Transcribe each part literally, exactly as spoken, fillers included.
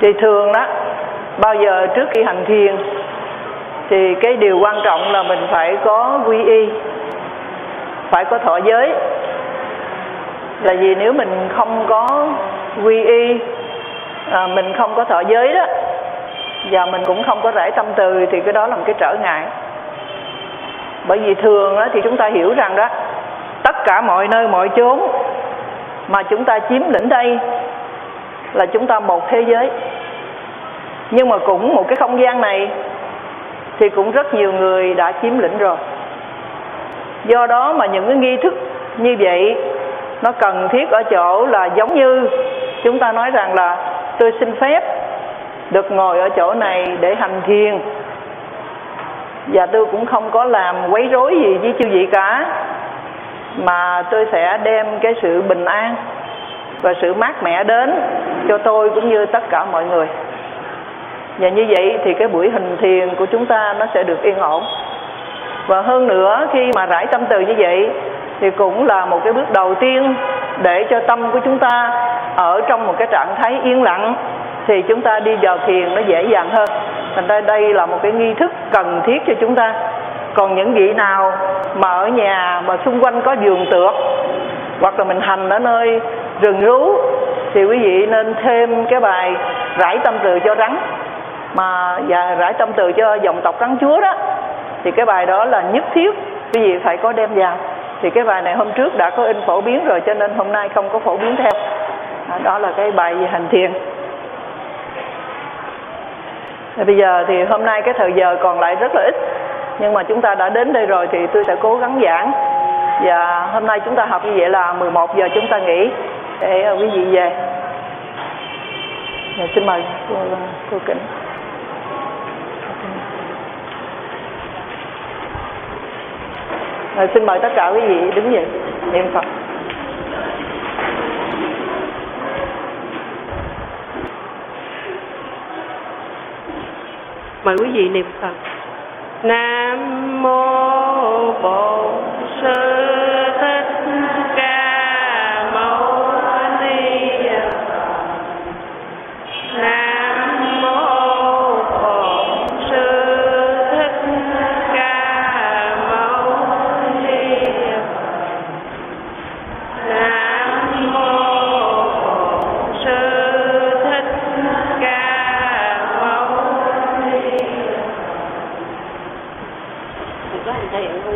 Thì thường đó, bao giờ trước khi hành thiền thì cái điều quan trọng là mình phải có quy y, phải có thọ giới. Là vì nếu mình không có quy y, à, mình không có thọ giới đó, và mình cũng không có rải tâm từ, thì cái đó là một cái trở ngại. Bởi vì thường đó, thì chúng ta hiểu rằng đó, tất cả mọi nơi mọi chốn mà chúng ta chiếm lĩnh đây là chúng ta một thế giới. Nhưng mà cũng một cái không gian này thì cũng rất nhiều người đã chiếm lĩnh rồi. Do đó mà những cái nghi thức như vậy nó cần thiết ở chỗ là giống như chúng ta nói rằng là tôi xin phép được ngồi ở chỗ này để hành thiền, và tôi cũng không có làm quấy rối gì với chư vị cả, mà tôi sẽ đem cái sự bình an và sự mát mẻ đến cho tôi cũng như tất cả mọi người. Và như vậy thì cái buổi hành thiền của chúng ta nó sẽ được yên ổn. Và hơn nữa, khi mà rải tâm từ như vậy thì cũng là một cái bước đầu tiên để cho tâm của chúng ta ở trong một cái trạng thái yên lặng, thì chúng ta đi vào thiền nó dễ dàng hơn. Thành ra đây là một cái nghi thức cần thiết cho chúng ta. Còn những vị nào mà ở nhà mà xung quanh có vườn tược, hoặc là mình hành ở nơi rừng rú, thì quý vị nên thêm cái bài rải tâm từ cho rắn, mà và rải tâm từ cho dòng tộc rắn chúa đó, thì cái bài đó là nhất thiết quý vị phải có đem vào. Thì cái bài này hôm trước đã có in phổ biến rồi, cho nên hôm nay không có phổ biến theo. Đó là cái bài về hành thiền. Bây giờ thì hôm nay cái thời giờ còn lại rất là ít, nhưng mà chúng ta đã đến đây rồi thì tôi sẽ cố gắng giảng. Và hôm nay chúng ta học như vậy là mười một giờ chúng ta nghỉ để quý vị về. Rồi, xin mời cô, cô Kính. Rồi, xin mời tất cả quý vị đứng dậy niệm Phật. Mời quý vị niệm Phật. Nam mô Bổn Sư Thích Ca Mâu Ni Phật. Nam mô Bổn Sư Thích Ca Mâu Ni Phật. Nam mô Bổn Sư Thích Ca Mâu Ni Phật.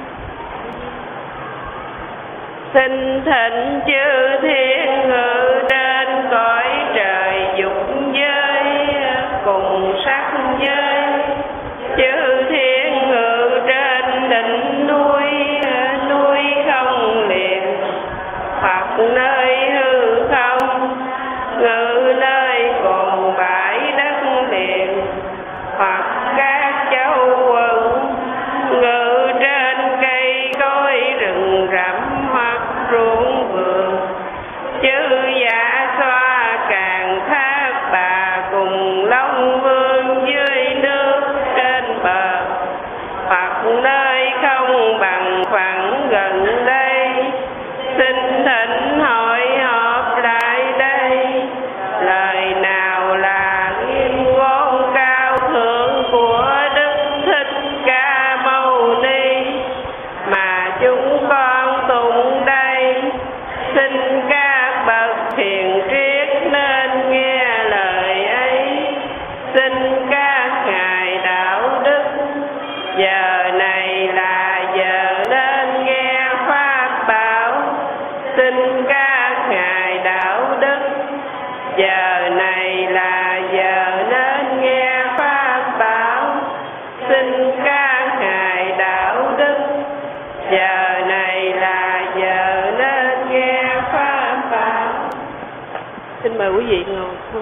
Xin thịnh chư thiên ngự trên cõi trời dục giới cùng sắc giới, chư thiên ngự trên đỉnh núi núi không liền, hoặc nơi hư không ngự nơi cùng bãi đất liền, hoặc các châu quần ngự trên cây cối rừng rậm hoặc ruộng vườn, chư dạ xoa càng thác bà cùng long vương dưới nước trên bờ, hoặc nơi không bằng phẳng gần đây, xin thỉnh hội họp lại đây. Lời nào là nghiêm ngôn cao thượng của Đức Thích Ca Mâu Ni mà chúng con tụng đây, xin các bậc thiền triết nên nghe lời ấy. Xin các ngài đạo đức, giờ này là giờ nên nghe pháp bảo. Xin các ngài đạo đức, giờ này là giờ nên nghe pháp bảo. Xin các ngài đạo đức, giờ này là giờ nên nghe pháp bảo. Xin mời quý vị ngồi.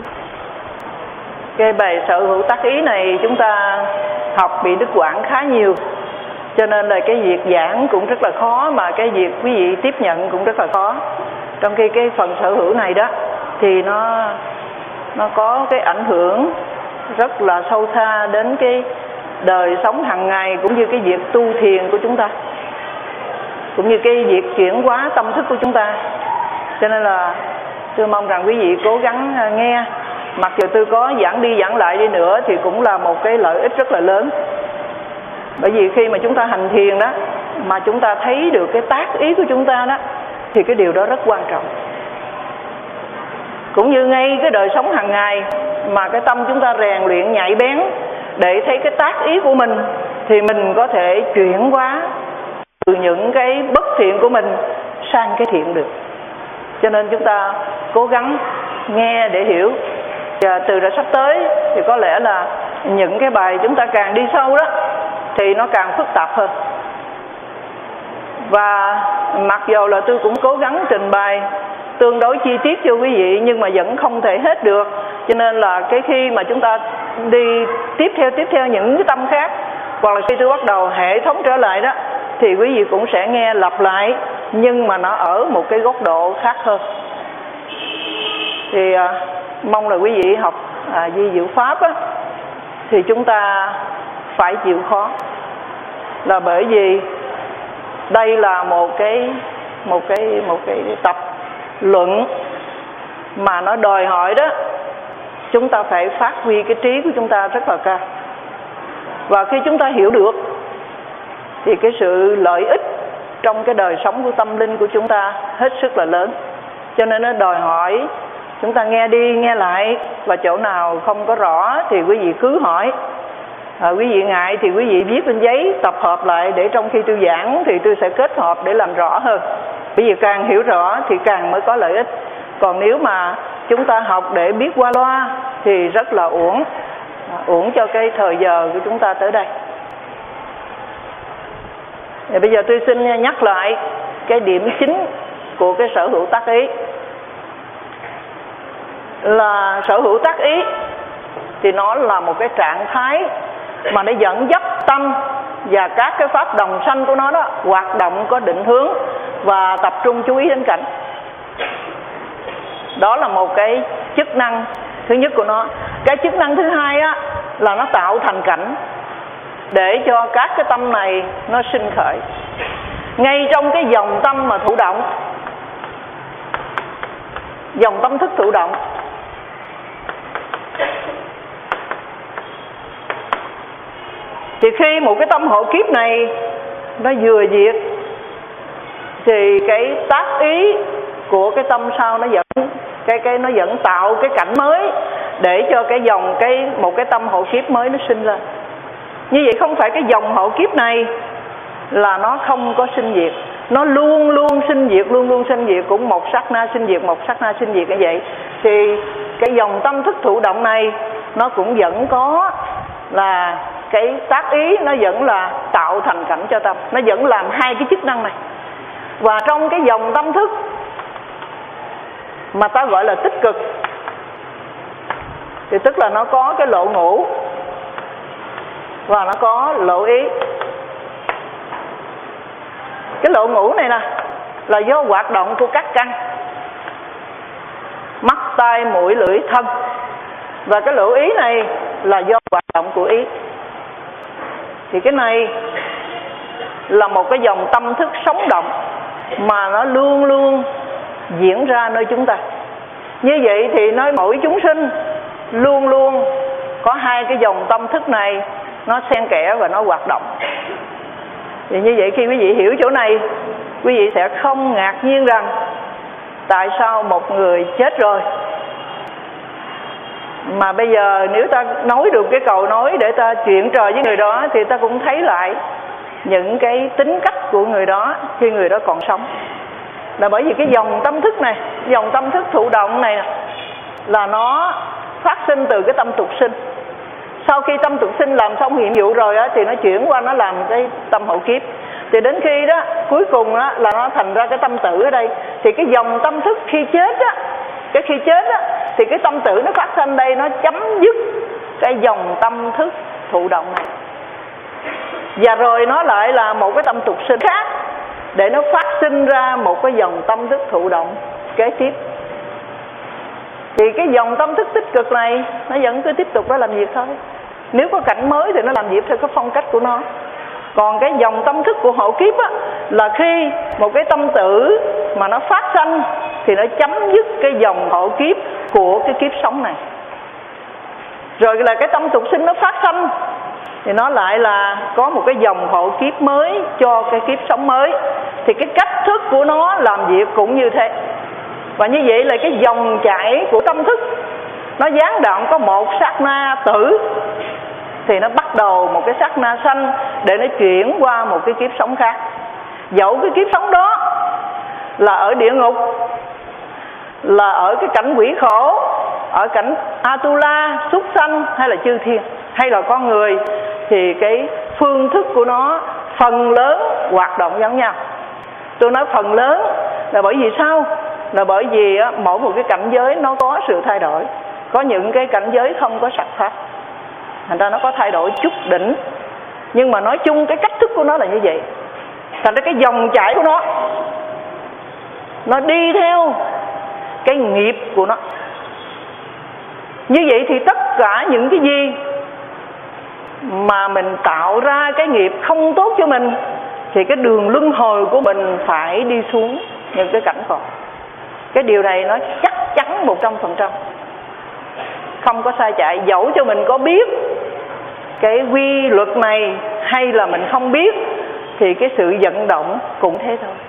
Cái bài sở hữu tác ý này chúng ta học bị đứt quãng khá nhiều, cho nên là cái việc giảng cũng rất là khó, mà cái việc quý vị tiếp nhận cũng rất là khó. Trong khi cái phần sở hữu này đó thì nó nó có cái ảnh hưởng rất là sâu xa đến cái đời sống hàng ngày, cũng như cái việc tu thiền của chúng ta, cũng như cái việc chuyển hóa tâm thức của chúng ta. Cho nên là tôi mong rằng quý vị cố gắng nghe Mặc dù tôi có giảng đi giảng lại đi nữa thì cũng là một cái lợi ích rất là lớn. Bởi vì khi mà chúng ta hành thiền đó, mà chúng ta thấy được cái tác ý của chúng ta đó, thì cái điều đó rất quan trọng. Cũng như ngay cái đời sống hàng ngày mà cái tâm chúng ta rèn luyện nhạy bén để thấy cái tác ý của mình, thì mình có thể chuyển hóa từ những cái bất thiện của mình sang cái thiện được. Cho nên chúng ta cố gắng nghe để hiểu. Và từ ra sắp tới thì có lẽ là những cái bài chúng ta càng đi sâu đó thì nó càng phức tạp hơn. Và mặc dù là tôi cũng cố gắng trình bày tương đối chi tiết cho quý vị, nhưng mà vẫn không thể hết được. Cho nên là cái khi mà chúng ta đi tiếp theo tiếp theo những cái tâm khác, hoặc là khi tôi bắt đầu hệ thống trở lại đó, thì quý vị cũng sẽ nghe lặp lại, nhưng mà nó ở một cái góc độ khác hơn. Thì à, mong là quý vị học à, di diệu pháp á, thì chúng ta phải chịu khó, là bởi vì đây là một cái một cái một cái tập luận mà nó đòi hỏi đó chúng ta phải phát huy cái trí của chúng ta rất là cao. Và khi chúng ta hiểu được thì cái sự lợi ích trong cái đời sống của tâm linh của chúng ta hết sức là lớn. Cho nên nó đòi hỏi chúng ta nghe đi nghe lại, và chỗ nào không có rõ thì quý vị cứ hỏi. À, quý vị ngại thì quý vị viết lên giấy tập hợp lại, để trong khi tôi giảng thì tôi sẽ kết hợp để làm rõ hơn. Quý vị càng hiểu rõ thì càng mới có lợi ích. Còn nếu mà chúng ta học để biết qua loa thì rất là uổng, à, uổng cho cái thời giờ của chúng ta tới đây. Và bây giờ tôi xin nhắc lại cái điểm chính của cái sở hữu tác ý. Là sở hữu tác ý thì nó là một cái trạng thái mà nó dẫn dắt tâm và các cái pháp đồng sanh của nó đó hoạt động có định hướng và tập trung chú ý đến cảnh. Đó là một cái chức năng thứ nhất của nó. Cái chức năng thứ hai á, là nó tạo thành cảnh để cho các cái tâm này nó sinh khởi. Ngay trong cái dòng tâm mà thụ động, dòng tâm thức thụ động, thì khi một cái tâm hộ kiếp này nó vừa diệt thì cái tác ý của cái tâm sau nó vẫn cái cái nó vẫn tạo cái cảnh mới để cho cái dòng cái một cái tâm hộ kiếp mới nó sinh lên. Như vậy không phải cái dòng hộ kiếp này là nó không có sinh diệt, nó luôn luôn sinh diệt, luôn luôn sinh diệt, cũng một sát na sinh diệt, một sát na sinh diệt như vậy. Thì cái dòng tâm thức thụ động này nó cũng vẫn có là cái tác ý, nó vẫn là tạo thành cảnh cho tâm, nó vẫn làm hai cái chức năng này. Và trong cái dòng tâm thức mà ta gọi là tích cực thì tức là nó có cái lộ ngũ và nó có lộ ý. Cái lộ ngũ này nè là do hoạt động của các căn mắt, tai, mũi, lưỡi, thân. Và cái lộ ý này là do hoạt động của ý. Thì cái này là một cái dòng tâm thức sống động mà nó luôn luôn diễn ra nơi chúng ta. Như vậy thì nơi mỗi chúng sinh luôn luôn có hai cái dòng tâm thức này nó xen kẽ và nó hoạt động. Thì như vậy khi quý vị hiểu chỗ này, quý vị sẽ không ngạc nhiên rằng tại sao một người chết rồi mà bây giờ nếu ta nói được cái cầu nói để ta chuyện trò với người đó thì ta cũng thấy lại những cái tính cách của người đó khi người đó còn sống. Là bởi vì cái dòng tâm thức này, dòng tâm thức thụ động này là nó phát sinh từ cái tâm tục sinh. Sau khi tâm tục sinh làm xong nhiệm vụ rồi á, thì nó chuyển qua nó làm cái tâm hậu kiếp. Thì đến khi đó cuối cùng đó, là nó thành ra cái tâm tử ở đây. Thì cái dòng tâm thức khi chết á, cái khi chết á, thì cái tâm tử nó phát sinh đây, nó chấm dứt cái dòng tâm thức thụ động này. Và rồi nó lại là một cái tâm tục sinh khác để nó phát sinh ra một cái dòng tâm thức thụ động kế tiếp. Thì cái dòng tâm thức tích cực này nó vẫn cứ tiếp tục nó làm việc thôi. Nếu có cảnh mới thì nó làm việc theo cái phong cách của nó. Còn cái dòng tâm thức của hộ kiếp á, là khi một cái tâm tử mà nó phát sanh thì nó chấm dứt cái dòng hộ kiếp của cái kiếp sống này. Rồi là cái tâm tục sinh nó phát sanh, thì nó lại là có một cái dòng hộ kiếp mới cho cái kiếp sống mới. Thì cái cách thức của nó làm việc cũng như thế. Và như vậy là cái dòng chảy của tâm thức nó gián đoạn có một sát na tử, thì nó bắt đầu một cái sát na sanh để nó chuyển qua một cái kiếp sống khác. Dẫu cái kiếp sống đó là ở địa ngục, là ở cái cảnh quỷ khổ, ở cảnh Atula, súc sanh hay là chư thiên, hay là con người, thì cái phương thức của nó phần lớn hoạt động giống nhau. Tôi nói phần lớn là bởi vì sao? Là bởi vì á, mỗi một cái cảnh giới nó có sự thay đổi. Có những cái cảnh giới không có sạch pháp, thành ra nó có thay đổi chút đỉnh. Nhưng mà nói chung cái cách thức của nó là như vậy. Thành ra cái dòng chảy của nó Nó đi theo cái nghiệp của nó. Như vậy thì tất cả những cái gì mà mình tạo ra cái nghiệp không tốt cho mình, thì cái đường luân hồi của mình phải đi xuống những cái cảnh khổ. Cái điều này nó chắc chắn một trăm phần trăm, không có sai chạy. Dẫu cho mình có biết cái quy luật này hay là mình không biết, thì cái sự vận động cũng thế thôi.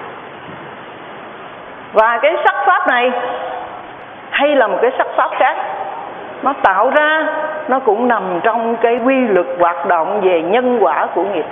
Và cái sắc pháp này hay là một cái sắc pháp khác, nó tạo ra nó cũng nằm trong cái quy luật hoạt động về nhân quả của nghiệp.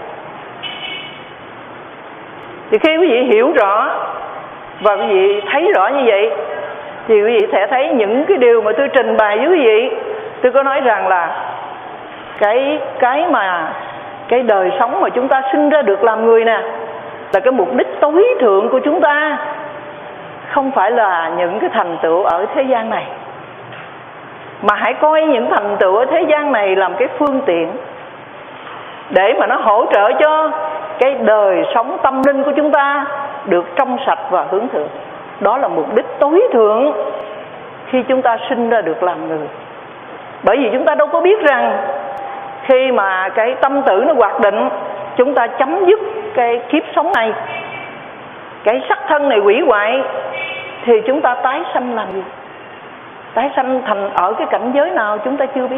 Thì khi quý vị hiểu rõ và quý vị thấy rõ như vậy, thì quý vị sẽ thấy những cái điều mà tôi trình bày với quý vị. Tôi có nói rằng là cái cái mà cái đời sống mà chúng ta sinh ra được làm người nè, là cái mục đích tối thượng của chúng ta, không phải là những cái thành tựu ở thế gian này, mà hãy coi những thành tựu ở thế gian này làm cái phương tiện để mà nó hỗ trợ cho cái đời sống tâm linh của chúng ta được trong sạch và hướng thượng. Đó là mục đích tối thượng khi chúng ta sinh ra được làm người. Bởi vì chúng ta đâu có biết rằng khi mà cái tâm tử nó hoạt định, chúng ta chấm dứt cái kiếp sống này, cái sắc thân này hủy hoại, thì chúng ta tái sanh làm gì? Tái sanh thành ở cái cảnh giới nào chúng ta chưa biết.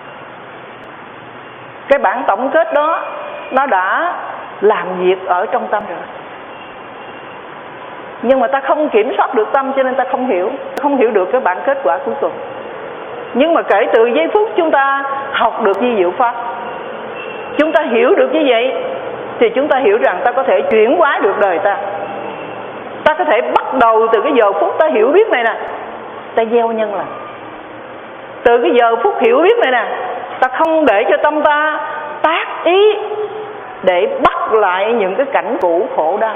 Cái bản tổng kết đó nó đã làm việc ở trong tâm rồi, nhưng mà ta không kiểm soát được tâm, cho nên ta không hiểu Không hiểu được cái bản kết quả cuối cùng. Nhưng mà kể từ giây phút chúng ta học được di diệu pháp, chúng ta hiểu được như vậy, thì chúng ta hiểu rằng ta có thể chuyển hóa được đời ta. Ta có thể bắt đầu từ cái giờ phút ta hiểu biết này nè, ta gieo nhân lành. Từ cái giờ phút hiểu biết này nè, ta không để cho tâm ta tác ý để bắt lại những cái cảnh cũ khổ đau.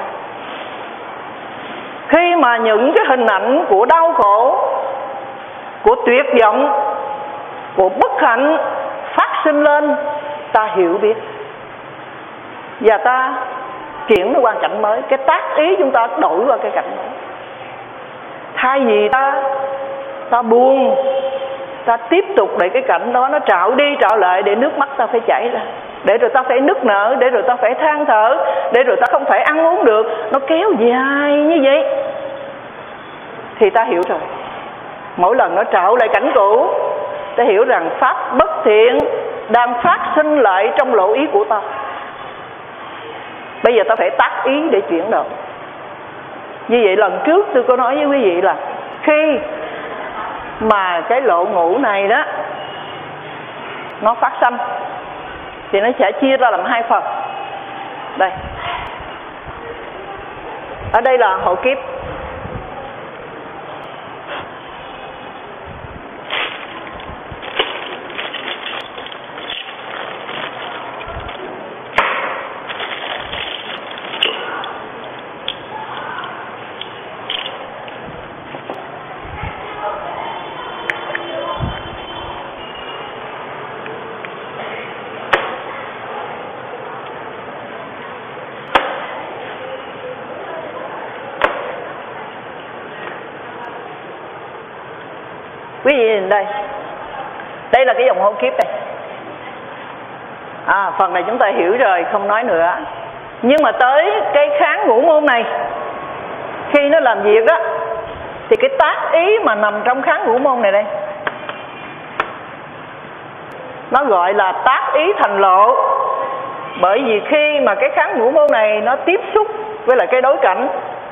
Khi mà những cái hình ảnh của đau khổ, của tuyệt vọng, của bất hạnh phát sinh lên, ta hiểu biết và ta chuyển nó qua cảnh mới. Cái tác ý chúng ta đổi qua cái cảnh mới. Thay vì ta ta buồn, ta tiếp tục để cái cảnh đó nó trạo đi trạo lại, để nước mắt ta phải chảy ra, để rồi ta phải nức nở, để rồi ta phải than thở, để rồi ta không phải ăn uống được, nó kéo dài như vậy, thì ta hiểu rồi. Mỗi lần nó trạo lại cảnh cũ, ta hiểu rằng pháp bất thiện đang phát sinh lại trong lộ ý của ta. Bây giờ ta phải tác ý để chuyển đổi. Như vậy lần trước tôi có nói với quý vị là khi mà cái lộ ngũ này đó nó phát sanh, thì nó sẽ chia ra làm hai phần. Đây, ở đây là hộ kiếp. Quý vị nhìn đây, đây là cái dòng hộ kiếp này. À, phần này chúng ta hiểu rồi, không nói nữa. Nhưng mà tới cái kháng ngũ môn này, khi nó làm việc á, thì cái tác ý mà nằm trong kháng ngũ môn này đây, nó gọi là tác ý thành lộ. Bởi vì khi mà cái kháng ngũ môn này nó tiếp xúc với lại cái đối cảnh,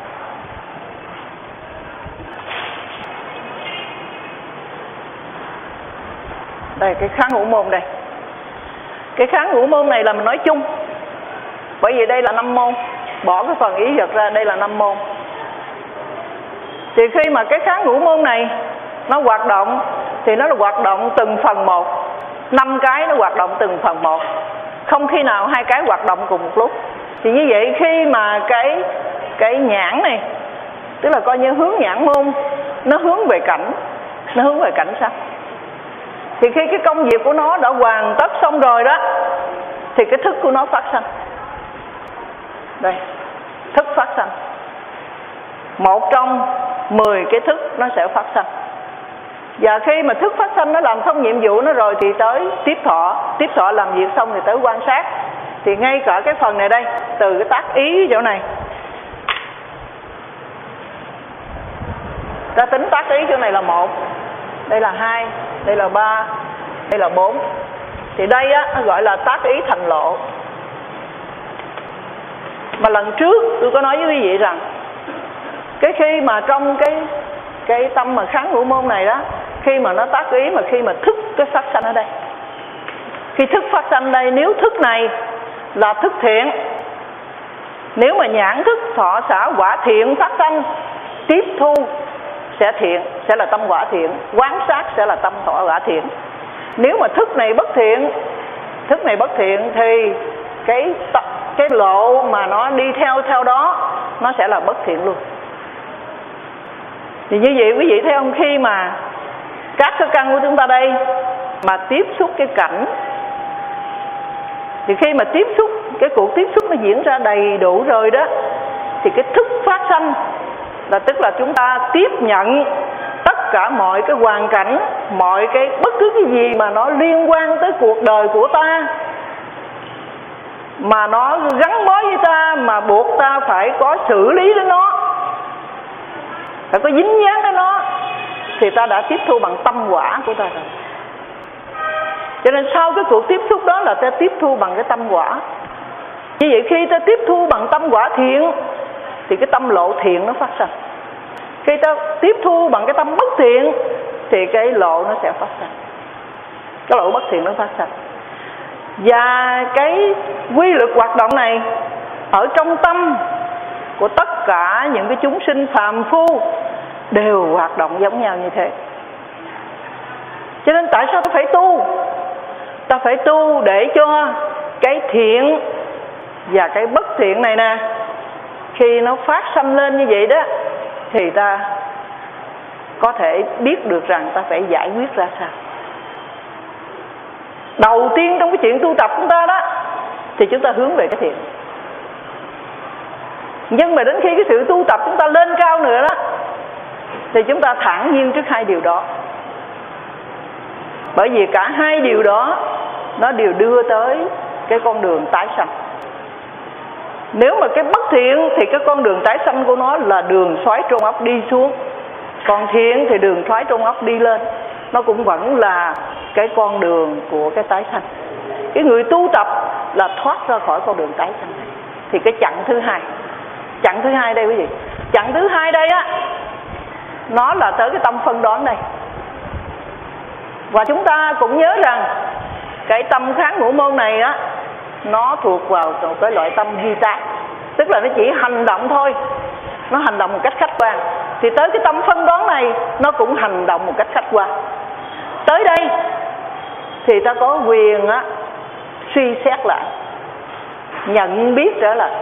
đây cái kháng ngũ môn đây, cái kháng ngũ môn này là mình nói chung, bởi vì đây là năm môn, bỏ cái phần ý vật ra, đây là năm môn. Thì khi mà cái kháng ngũ môn này nó hoạt động thì nó là hoạt động từng phần một, năm cái nó hoạt động từng phần một, không khi nào hai cái hoạt động cùng một lúc. Thì như vậy khi mà cái cái nhãn này, tức là coi như hướng nhãn môn, nó hướng về cảnh, nó hướng về cảnh sắc, thì khi cái công việc của nó đã hoàn tất xong rồi đó, thì cái thức của nó phát sanh. Đây, thức phát sanh, một trong mười cái thức nó sẽ phát sanh. Và khi mà thức phát sanh nó làm xong nhiệm vụ nó rồi thì tới tiếp thọ. Tiếp thọ làm việc xong thì tới quan sát. Thì ngay cả cái phần này đây, từ cái tác ý chỗ này, ta tính tác ý chỗ này là một, đây là hai, đây là ba, đây là bốn. Thì đây á, nó gọi là tác ý thành lộ. Mà lần trước tôi có nói với quý vị rằng, cái khi mà trong cái cái tâm mà kháng ngũ môn này đó, khi mà nó tác ý, mà khi mà thức cái phát sanh ở đây, khi thức phát sanh đây, nếu thức này là thức thiện, nếu mà nhãn thức thọ xả quả thiện phát sanh, tiếp thu sẽ thiện, sẽ là tâm quả thiện, quán sát sẽ là tâm thọ quả thiện. Nếu mà thức này bất thiện, thức này bất thiện thì cái cái lộ mà nó đi theo theo đó nó sẽ là bất thiện luôn. Thì như vậy quý vị thấy không, khi mà các cái căn của chúng ta đây mà tiếp xúc cái cảnh, thì khi mà tiếp xúc, cái cuộc tiếp xúc nó diễn ra đầy đủ rồi đó, thì cái thức phát sanh là tức là chúng ta tiếp nhận tất cả mọi cái hoàn cảnh, mọi cái bất cứ cái gì mà nó liên quan tới cuộc đời của ta, mà nó gắn bó với ta, mà buộc ta phải có xử lý đến nó, phải có dính dáng đến nó, thì ta đã tiếp thu bằng tâm quả của ta rồi. Cho nên sau cái cuộc tiếp xúc đó là ta tiếp thu bằng cái tâm quả. Như vậy khi ta tiếp thu bằng tâm quả thiện thì cái tâm lộ thiện nó phát sinh. Khi ta tiếp thu bằng cái tâm bất thiện thì cái lộ nó sẽ phát sinh, cái lộ bất thiện nó phát sinh. Và cái quy luật hoạt động này ở trong tâm của tất cả những cái chúng sinh phàm phu đều hoạt động giống nhau như thế. Cho nên tại sao ta phải tu? Ta phải tu để cho cái thiện và cái bất thiện này nè, khi nó phát sanh lên như vậy đó, thì ta có thể biết được rằng ta phải giải quyết ra sao. Đầu tiên trong cái chuyện tu tập của chúng ta đó, thì chúng ta hướng về cái thiện. Nhưng mà đến khi cái sự tu tập chúng ta lên cao nữa đó, thì chúng ta thản nhiên trước hai điều đó. Bởi vì cả hai điều đó nó đều đưa tới cái con đường tái sanh. Nếu mà cái bất thiện thì cái con đường tái sanh của nó là đường xoáy trong ốc đi xuống, còn thiện thì đường xoáy trong ốc đi lên. Nó cũng vẫn là cái con đường của cái tái sanh. Cái người tu tập là thoát ra khỏi con đường tái sanh này. Thì cái chặng thứ hai, chặng thứ hai đây quý vị, chặng thứ hai đây á, nó là tới cái tâm phân đoán đây. Và chúng ta cũng nhớ rằng cái tâm kháng ngũ môn này á, nó thuộc vào một cái loại tâm duy tác, tức là nó chỉ hành động thôi, nó hành động một cách khách quan. Thì tới cái tâm phân đoán này nó cũng hành động một cách khách quan. Tới đây thì ta có quyền á, suy xét lại, nhận biết trở lại,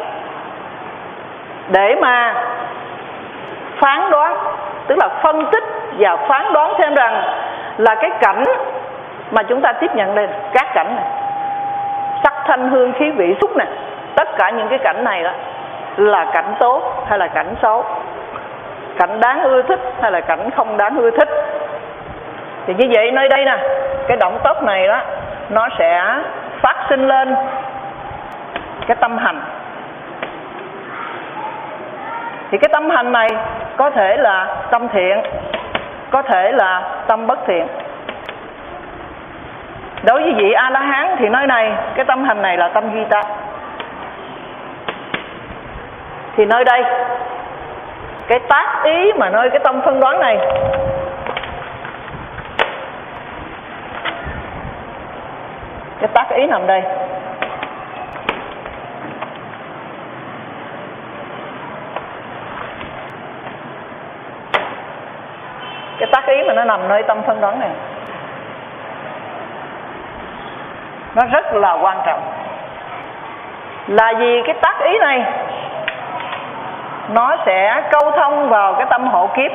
để mà phán đoán, tức là phân tích và phán đoán xem rằng là cái cảnh mà chúng ta tiếp nhận đây, các cảnh này, sắc thanh hương khí vị xúc này, tất cả những cái cảnh này đó là cảnh tốt hay là cảnh xấu, cảnh đáng ưa thích hay là cảnh không đáng ưa thích. Thì như vậy nơi đây nè, cái động tốc này đó, nó sẽ phát sinh lên cái tâm hành. Thì cái tâm hành này có thể là tâm thiện, có thể là tâm bất thiện. Đối với vị A-la-hán thì nơi này cái tâm hành này là tâm duy tác. Thì nơi đây cái tác ý mà nơi cái tâm phân đoán này cái tác ý nằm đây. Cái tác ý mà nó nằm nơi tâm phân đoán này nó rất là quan trọng. Là vì cái tác ý này nó sẽ câu thông vào cái tâm hộ kiếp.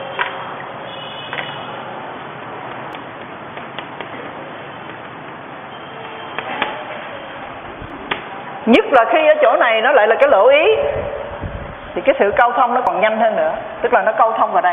Nhất là khi ở chỗ này nó lại là cái lỗ ý thì cái sự câu thông nó còn nhanh hơn nữa. Tức là nó câu thông vào đây.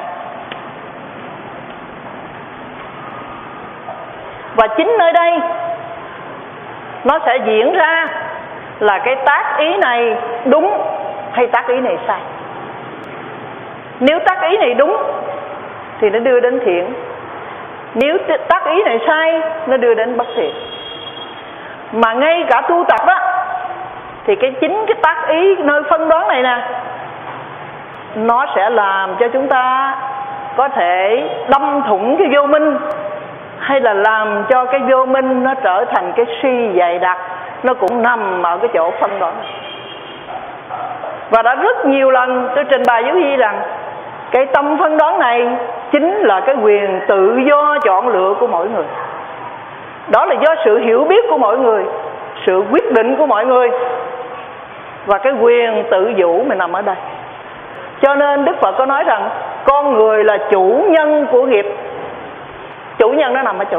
Và chính nơi đây nó sẽ diễn ra là cái tác ý này đúng hay tác ý này sai. Nếu tác ý này đúng thì nó đưa đến thiện. Nếu tác ý này sai nó đưa đến bất thiện. Mà ngay cả tu tập á thì cái chính cái tác ý nơi phân đoán này nè nó sẽ làm cho chúng ta có thể đâm thủng cái vô minh, hay là làm cho cái vô minh nó trở thành cái suy dày đặc. Nó cũng nằm ở cái chỗ phân đoán. Và đã rất nhiều lần tôi trình bày với quý vị rằng cái tâm phân đoán này chính là cái quyền tự do chọn lựa của mỗi người. Đó là do sự hiểu biết của mỗi người, sự quyết định của mọi người, và cái quyền tự chủ mình nằm ở đây. Cho nên Đức Phật có nói rằng con người là chủ nhân của nghiệp. Chủ nhân nó nằm ở chỗ.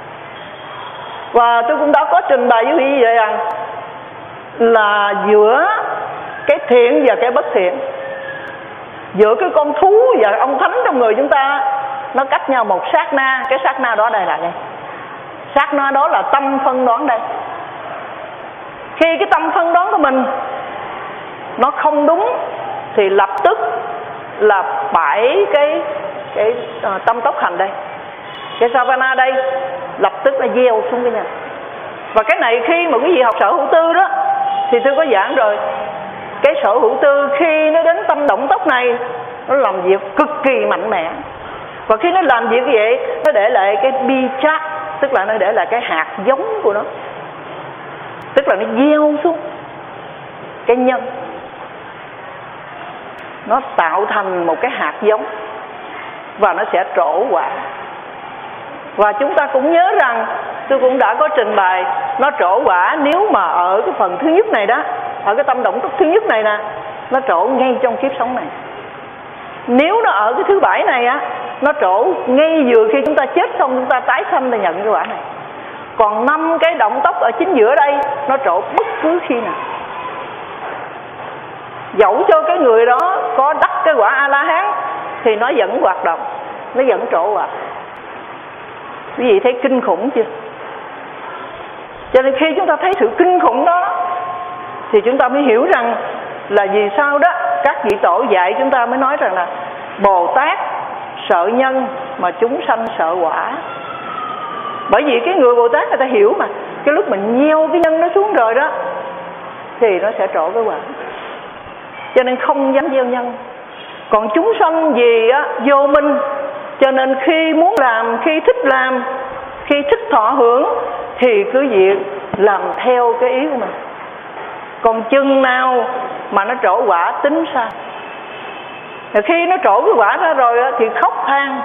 Và tôi cũng đã có trình bày với quý vị vậy rằng là giữa cái thiện và cái bất thiện, giữa cái con thú và ông thánh trong người chúng ta, nó cách nhau một sát na. Cái sát na đó đây là đây. Sát na đó là tâm phân đoán đây. Khi cái tâm phân đoán của mình nó không đúng thì lập tức là bảy cái cái uh, tâm tốc hành đây, cái savana đây lập tức là gieo xuống cái nhà. Và cái này khi mà quý vị học sở hữu tư đó thì tôi có giảng rồi. Cái sở hữu tư khi nó đến tâm động tốc này nó làm việc cực kỳ mạnh mẽ. Và khi nó làm việc như vậy nó để lại cái bi chát, tức là nó để lại cái hạt giống của nó, tức là nó gieo xuống cái nhân, nó tạo thành một cái hạt giống và nó sẽ trổ quả. Và chúng ta cũng nhớ rằng tôi cũng đã có trình bày nó trổ quả nếu mà ở cái phần thứ nhất này đó, ở cái tâm động tốc thứ nhất này nè, nó trổ ngay trong kiếp sống này. Nếu nó ở cái thứ bảy này á, nó trổ ngay vừa khi chúng ta chết xong chúng ta tái sanh để nhận cái quả này. Còn năm cái động tốc ở chính giữa đây nó trổ bất cứ khi nào. Dẫu cho cái người đó có đắc cái quả A-la-hán thì nó vẫn hoạt động, nó vẫn trổ quả. Quý vị thấy kinh khủng chưa? Cho nên khi chúng ta thấy sự kinh khủng đó thì chúng ta mới hiểu rằng là vì sao đó các vị tổ dạy chúng ta mới nói rằng là Bồ Tát sợ nhân mà chúng sanh sợ quả. Bởi vì cái người Bồ Tát người ta hiểu mà, cái lúc mình gieo cái nhân nó xuống rồi đó thì nó sẽ trổ cái quả, cho nên không dám gieo nhân. Còn chúng sanh vì á, vô minh, cho nên khi muốn làm, khi thích làm, khi thích thọ hưởng thì cứ việc làm theo cái ý của mình. Còn chừng nào mà nó trổ quả tính sao? Rồi khi nó trổ cái quả ra rồi á, thì khóc than,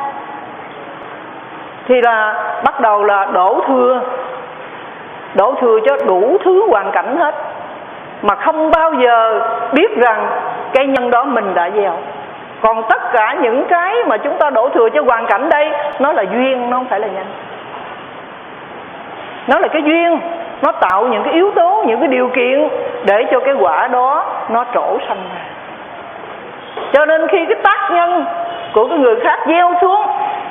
thì là bắt đầu là đổ thừa, đổ thừa cho đủ thứ hoàn cảnh hết, mà không bao giờ biết rằng cái nhân đó mình đã gieo. Còn tất cả những cái mà chúng ta đổ thừa cho hoàn cảnh đây, nó là duyên, nó không phải là nhân. Nó là cái duyên, nó tạo những cái yếu tố, những cái điều kiện để cho cái quả đó nó trổ sanh ra. Cho nên khi cái tác nhân của cái người khác gieo xuống,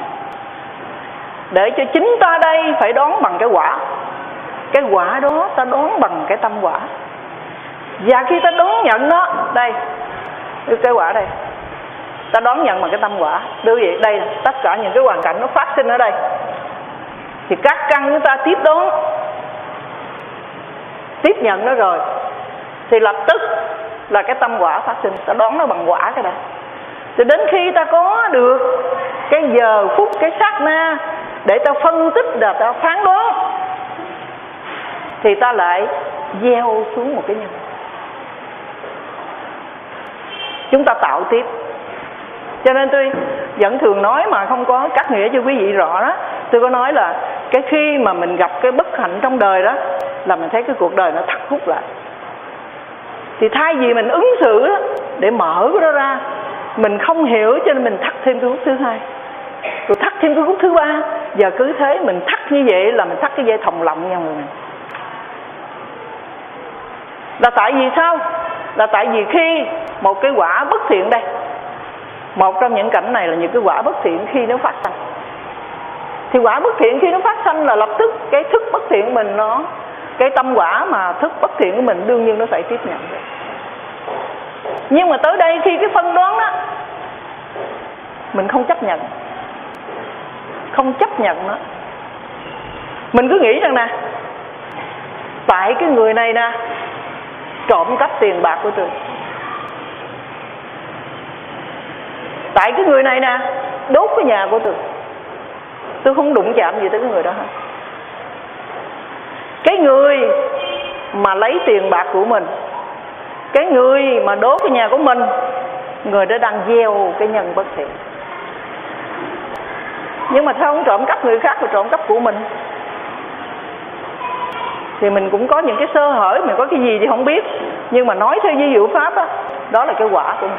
để cho chính ta đây phải đón bằng cái quả. Cái quả đó ta đón bằng cái tâm quả. Và khi ta đón nhận nó, đây, cái quả đây, ta đón nhận bằng cái tâm quả. Đối vậy, đây tất cả những cái hoàn cảnh nó phát sinh ở đây. Thì các căn chúng ta tiếp đón, tiếp nhận nó rồi, thì lập tức là cái tâm quả phát sinh. Ta đón nó bằng quả cái đã. Thì đến khi ta có được cái giờ phút, cái sát na để ta phân tích, để ta phán đoán, thì ta lại gieo xuống một cái nhân. Chúng ta tạo tiếp. Cho nên tôi vẫn thường nói mà không có cắt nghĩa cho quý vị rõ đó. Tôi có nói là cái khi mà mình gặp cái bất hạnh trong đời đó, là mình thấy cái cuộc đời nó thắt hút lại. Thì thay vì mình ứng xử đó, để mở cái đó ra, mình không hiểu cho nên mình thắt thêm cái hút thứ hai, rồi thắt thêm cái hút thứ ba. Giờ cứ thế mình thắt như vậy là mình thắt cái dây thòng lọng nha mọi người. Là tại vì sao? Là tại vì khi một cái quả bất thiện đây, một trong những cảnh này là những cái quả bất thiện khi nó phát sinh. Thì quả bất thiện khi nó phát sinh là lập tức cái thức bất thiện mình nó, cái tâm quả mà thức bất thiện của mình đương nhiên nó phải tiếp nhận. Nhưng mà tới đây khi cái phân đoán đó, mình không chấp nhận, không chấp nhận nó. Mình cứ nghĩ rằng nè, tại cái người này nè trộm cắp tiền bạc của tôi, tại cái người này nè đốt cái nhà của tôi, tôi không đụng chạm gì tới cái người đó hết. Cái người mà lấy tiền bạc của mình, cái người mà đốt cái nhà của mình, người đó đang gieo cái nhân bất thiện. Nhưng mà sao không trộm cắp người khác mà trộm cắp của mình? Thì mình cũng có những cái sơ hở, mình có cái gì thì không biết. Nhưng mà nói theo ví dụ pháp đó, đó là cái quả của mình.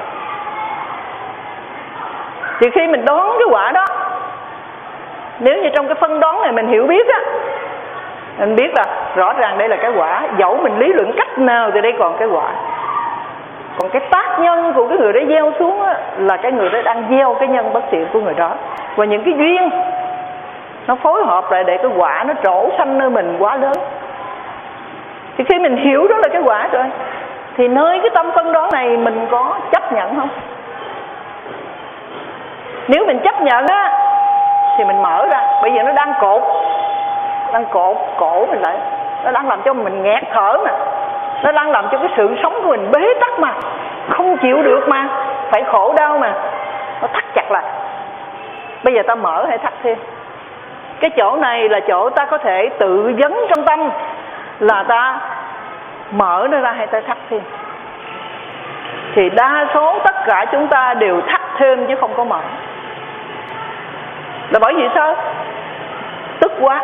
Thì khi mình đoán cái quả đó, nếu như trong cái phân đoán này mình hiểu biết á, mình biết là rõ ràng đây là cái quả. Dẫu mình lý luận cách nào thì đây còn cái quả. Còn cái tác nhân của cái người đó gieo xuống á, là cái người đó đang gieo cái nhân bất thiện của người đó. Và những cái duyên nó phối hợp lại để cái quả nó trổ sanh nơi mình quá lớn. Thì khi mình hiểu đó là cái quả rồi, thì nơi cái tâm phân đoán này mình có chấp nhận không? Nếu mình chấp nhận á, thì mình mở ra. Bây giờ nó đang cột, đang cột cổ mình lại, nó đang làm cho mình nghẹt thở mà, nó đang làm cho cái sự sống của mình bế tắc mà, không chịu được mà, phải khổ đau mà, nó thắt chặt lại. Bây giờ ta mở hay thắt thêm? Cái chỗ này là chỗ ta có thể tự vấn trong tâm, là ta mở nó ra hay ta thắt thêm. Thì đa số tất cả chúng ta đều thắt thêm chứ không có mở. Là bởi vì sao? Tức quá,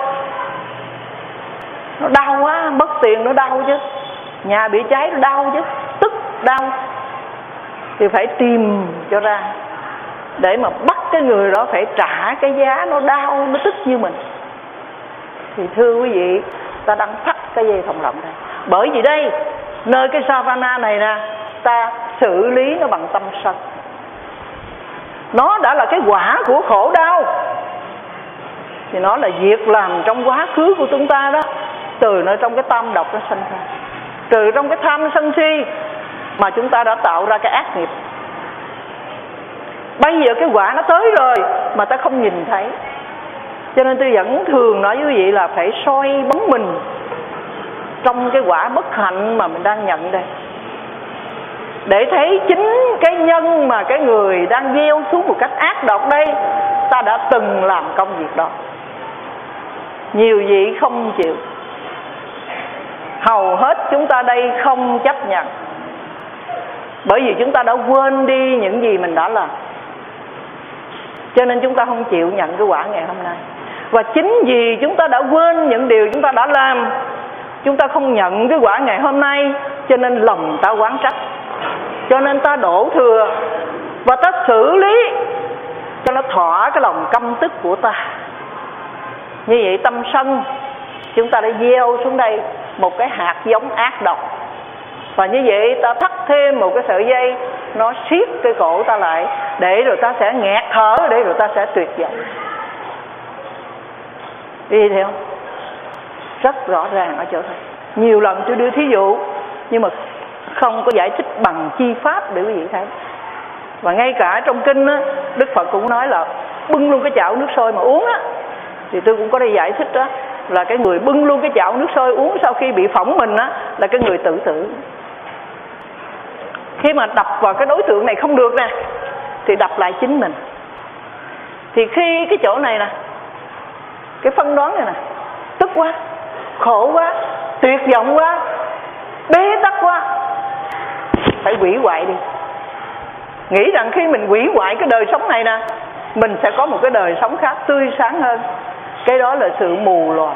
nó đau quá, mất tiền nó đau chứ, nhà bị cháy nó đau chứ, tức đau. Thì phải tìm cho ra, để mà bắt cái người đó phải trả cái giá nó đau, nó tức như mình. Thì thưa quý vị, ta đang thắt cái dây thòng lọng đây. Bởi vì đây, nơi cái savana này nè, ta xử lý nó bằng tâm sân. Nó đã là cái quả của khổ đau, thì nó là việc làm trong quá khứ của chúng ta đó. Từ nơi trong cái tam độc nó sinh ra, từ trong cái tham sân si mà chúng ta đã tạo ra cái ác nghiệp. Bây giờ cái quả nó tới rồi mà ta không nhìn thấy. Cho nên tôi vẫn thường nói với quý vị là phải soi bóng mình trong cái quả bất hạnh mà mình đang nhận đây, để thấy chính cái nhân mà cái người đang gieo xuống một cách ác độc đây, ta đã từng làm công việc đó. Nhiều vị không chịu, hầu hết chúng ta đây không chấp nhận, bởi vì chúng ta đã quên đi những gì mình đã làm. Cho nên chúng ta không chịu nhận cái quả ngày hôm nay. Và chính vì chúng ta đã quên những điều chúng ta đã làm, chúng ta không nhận cái quả ngày hôm nay, cho nên lòng ta oán trách, cho nên ta đổ thừa, và ta xử lý cho nó thỏa cái lòng căm tức của ta. Như vậy tâm sân chúng ta đã gieo xuống đây một cái hạt giống ác độc, và như vậy ta thắt thêm một cái sợi dây, nó siết cái cổ ta lại, để rồi ta sẽ nghẹt thở, để rồi ta sẽ tuyệt vọng. Đi theo rất rõ ràng ở chỗ này. Nhiều lần tôi đưa thí dụ, nhưng mà không có giải thích bằng chi pháp để quý vị thấy. Và ngay cả trong kinh á, Đức Phật cũng nói là bưng luôn cái chảo nước sôi mà uống á, Thì tôi cũng có đi giải thích đó, là cái người bưng luôn cái chảo nước sôi uống sau khi bị phỏng mình á, là cái người tự tử. Khi mà đập vào cái đối tượng này không được nè, thì đập lại chính mình. Thì khi cái chỗ này nè, cái phân đoán này nè, tức quá, khổ quá, tuyệt vọng quá, bế tắc quá, phải hủy hoại đi. Nghĩ rằng khi mình hủy hoại cái đời sống này nè, mình sẽ có một cái đời sống khác tươi sáng hơn. Cái đó là sự mù lòa.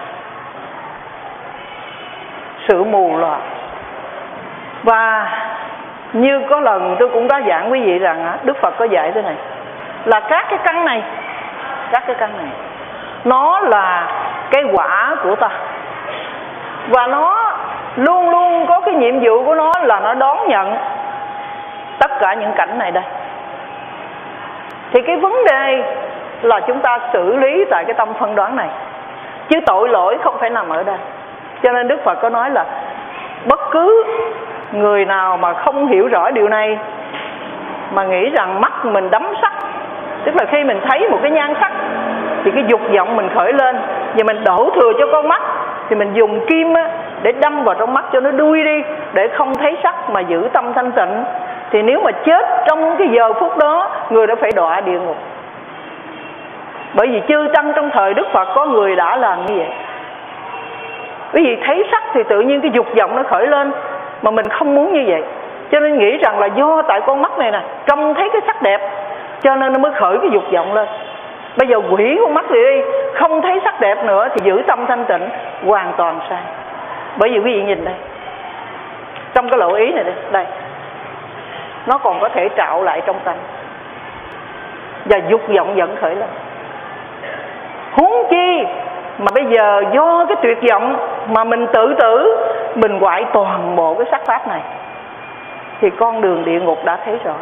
Sự mù lòa. Và như có lần tôi cũng đã giảng quý vị rằng Đức Phật có dạy thế này, là các cái căn này, các cái căn này nó là cái quả của ta, và nó luôn luôn có cái nhiệm vụ của nó là nó đón nhận tất cả những cảnh này đây. Thì cái vấn đề là chúng ta xử lý tại cái tâm phân đoán này, chứ tội lỗi không phải nằm ở đây. Cho nên Đức Phật có nói là bất cứ người nào mà không hiểu rõ điều này, mà nghĩ rằng mắt mình đắm sắc, tức là khi mình thấy một cái nhan sắc thì cái dục vọng mình khởi lên, và mình đổ thừa cho con mắt, thì mình dùng kim á, để đâm vào trong mắt cho nó đuôi đi, để không thấy sắc mà giữ tâm thanh tịnh. Thì nếu mà chết trong cái giờ phút đó, người đã phải đọa địa ngục. Bởi vì chư tăng trong thời Đức Phật có người đã làm như vậy. Bởi vì thấy sắc thì tự nhiên cái dục vọng nó khởi lên, mà mình không muốn như vậy. Cho nên nghĩ rằng là do tại con mắt này nè, trông thấy cái sắc đẹp, cho nên nó mới khởi cái dục vọng lên. Bây giờ quỷ con mắt thì đi, không thấy sắc đẹp nữa thì giữ tâm thanh tịnh, hoàn toàn sai. Bởi vì quý vị nhìn đây, trong cái lộ ý này đây, đây nó còn có thể trạo lại trong tâm, và dục vọng vẫn khởi lên. Huống chi mà bây giờ do cái tuyệt vọng mà mình tự tử, mình hoại toàn bộ cái sắc pháp này, thì con đường địa ngục đã thấy rõ.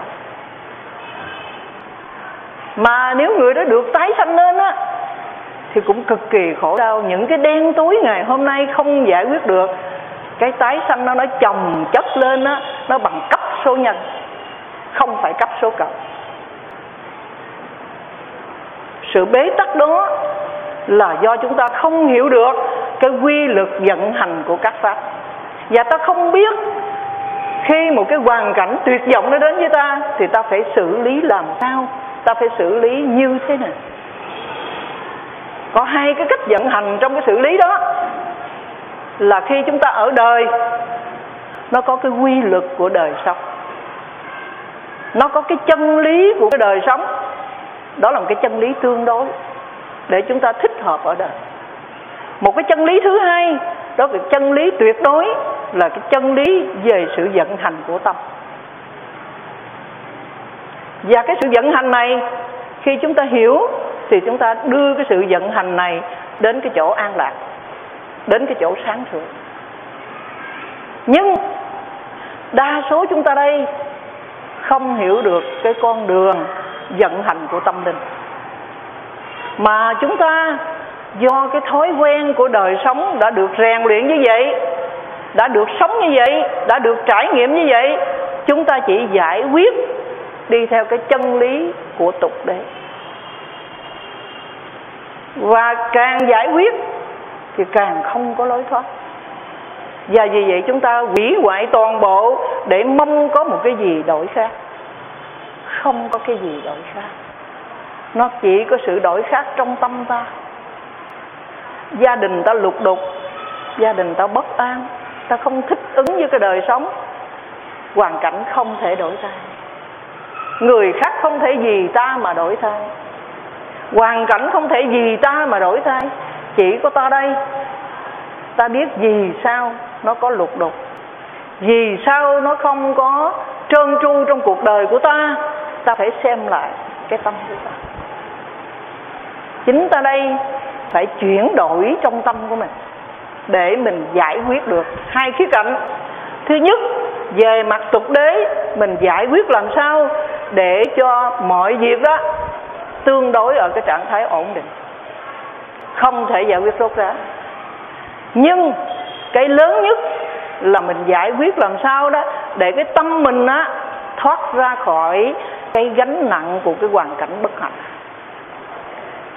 Mà nếu người đó được tái sanh lên á, thì cũng cực kỳ khổ đau. Những cái đen tối ngày hôm nay không giải quyết được, cái tái sanh nó nó chồng chất lên á, nó bằng cấp số nhân, không phải cấp số cộng. Sự bế tắc đó là do chúng ta không hiểu được cái quy luật vận hành của các pháp, và ta không biết khi một cái hoàn cảnh tuyệt vọng nó đến với ta thì ta phải xử lý làm sao, ta phải xử lý như thế nào. Có hai cái cách vận hành trong cái xử lý đó, là khi chúng ta ở đời, nó có cái quy luật của đời sống, nó có cái chân lý của cái đời sống. Đó là một cái chân lý tương đối để chúng ta thích hợp ở đời. Một cái chân lý thứ hai, đó là chân lý tuyệt đối, là cái chân lý về sự vận hành của tâm. Và cái sự vận hành này, khi chúng ta hiểu thì chúng ta đưa cái sự vận hành này đến cái chỗ an lạc, đến cái chỗ sáng suốt. Nhưng đa số chúng ta đây không hiểu được cái con đường vận hành của tâm linh, mà chúng ta do cái thói quen của đời sống đã được rèn luyện như vậy, đã được sống như vậy, đã được trải nghiệm như vậy, chúng ta chỉ giải quyết đi theo cái chân lý của tục đế. Và càng giải quyết thì càng không có lối thoát. Và vì vậy chúng ta hủy hoại toàn bộ để mong có một cái gì đổi khác. Không có cái gì đổi khác. Nó chỉ có sự đổi khác trong tâm ta. Gia đình ta lục đục, gia đình ta bất an, ta không thích ứng với cái đời sống. Hoàn cảnh không thể đổi thay, người khác không thể vì ta mà đổi thay, hoàn cảnh không thể vì ta mà đổi thay. Chỉ có ta đây, ta biết vì sao nó có lục đục, vì sao nó không có trơn tru trong cuộc đời của ta. Ta phải xem lại cái tâm của ta. Chính ta đây phải chuyển đổi trong tâm của mình để mình giải quyết được hai khía cạnh. Thứ nhất, về mặt tục đế, mình giải quyết làm sao để cho mọi việc đó tương đối ở cái trạng thái ổn định, không thể giải quyết rốt ráo. Nhưng cái lớn nhất là mình giải quyết làm sao đó để cái tâm mình á thoát ra khỏi cái gánh nặng của cái hoàn cảnh bất hạnh.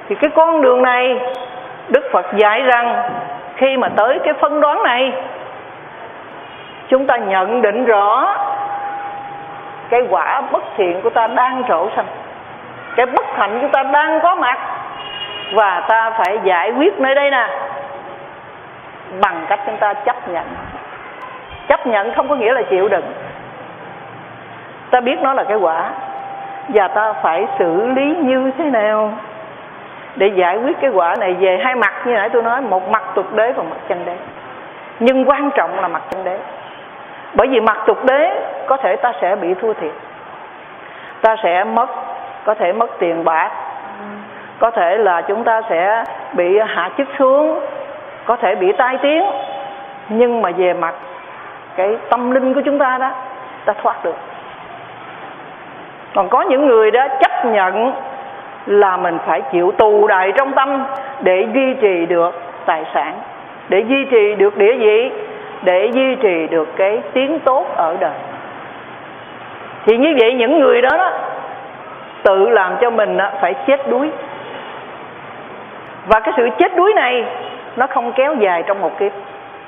Thì cái con đường này Đức Phật dạy rằng khi mà tới cái phân đoán này, chúng ta nhận định rõ cái quả bất thiện của ta đang trổ sanh, cái bất hạnh của ta đang có mặt, và ta phải giải quyết nơi đây nè bằng cách chúng ta chấp nhận. Chấp nhận không có nghĩa là chịu đựng. Ta biết nó là cái quả, và ta phải xử lý như thế nào để giải quyết cái quả này về hai mặt. Như nãy tôi nói, một mặt tục đế và mặt chân đế. Nhưng quan trọng là mặt chân đế. Bởi vì mặt tục đế có thể ta sẽ bị thua thiệt, ta sẽ mất, có thể mất tiền bạc, có thể là chúng ta sẽ bị hạ chức xuống, có thể bị tai tiếng. Nhưng mà về mặt cái tâm linh của chúng ta đó, ta thoát được. Còn có những người đó chấp nhận là mình phải chịu tù đày trong tâm để duy trì được tài sản, để duy trì được địa vị, để duy trì được cái tiếng tốt ở đời. Thì như vậy những người đó, đó tự làm cho mình phải chết đuối. Và cái sự chết đuối này nó không kéo dài trong một kiếp.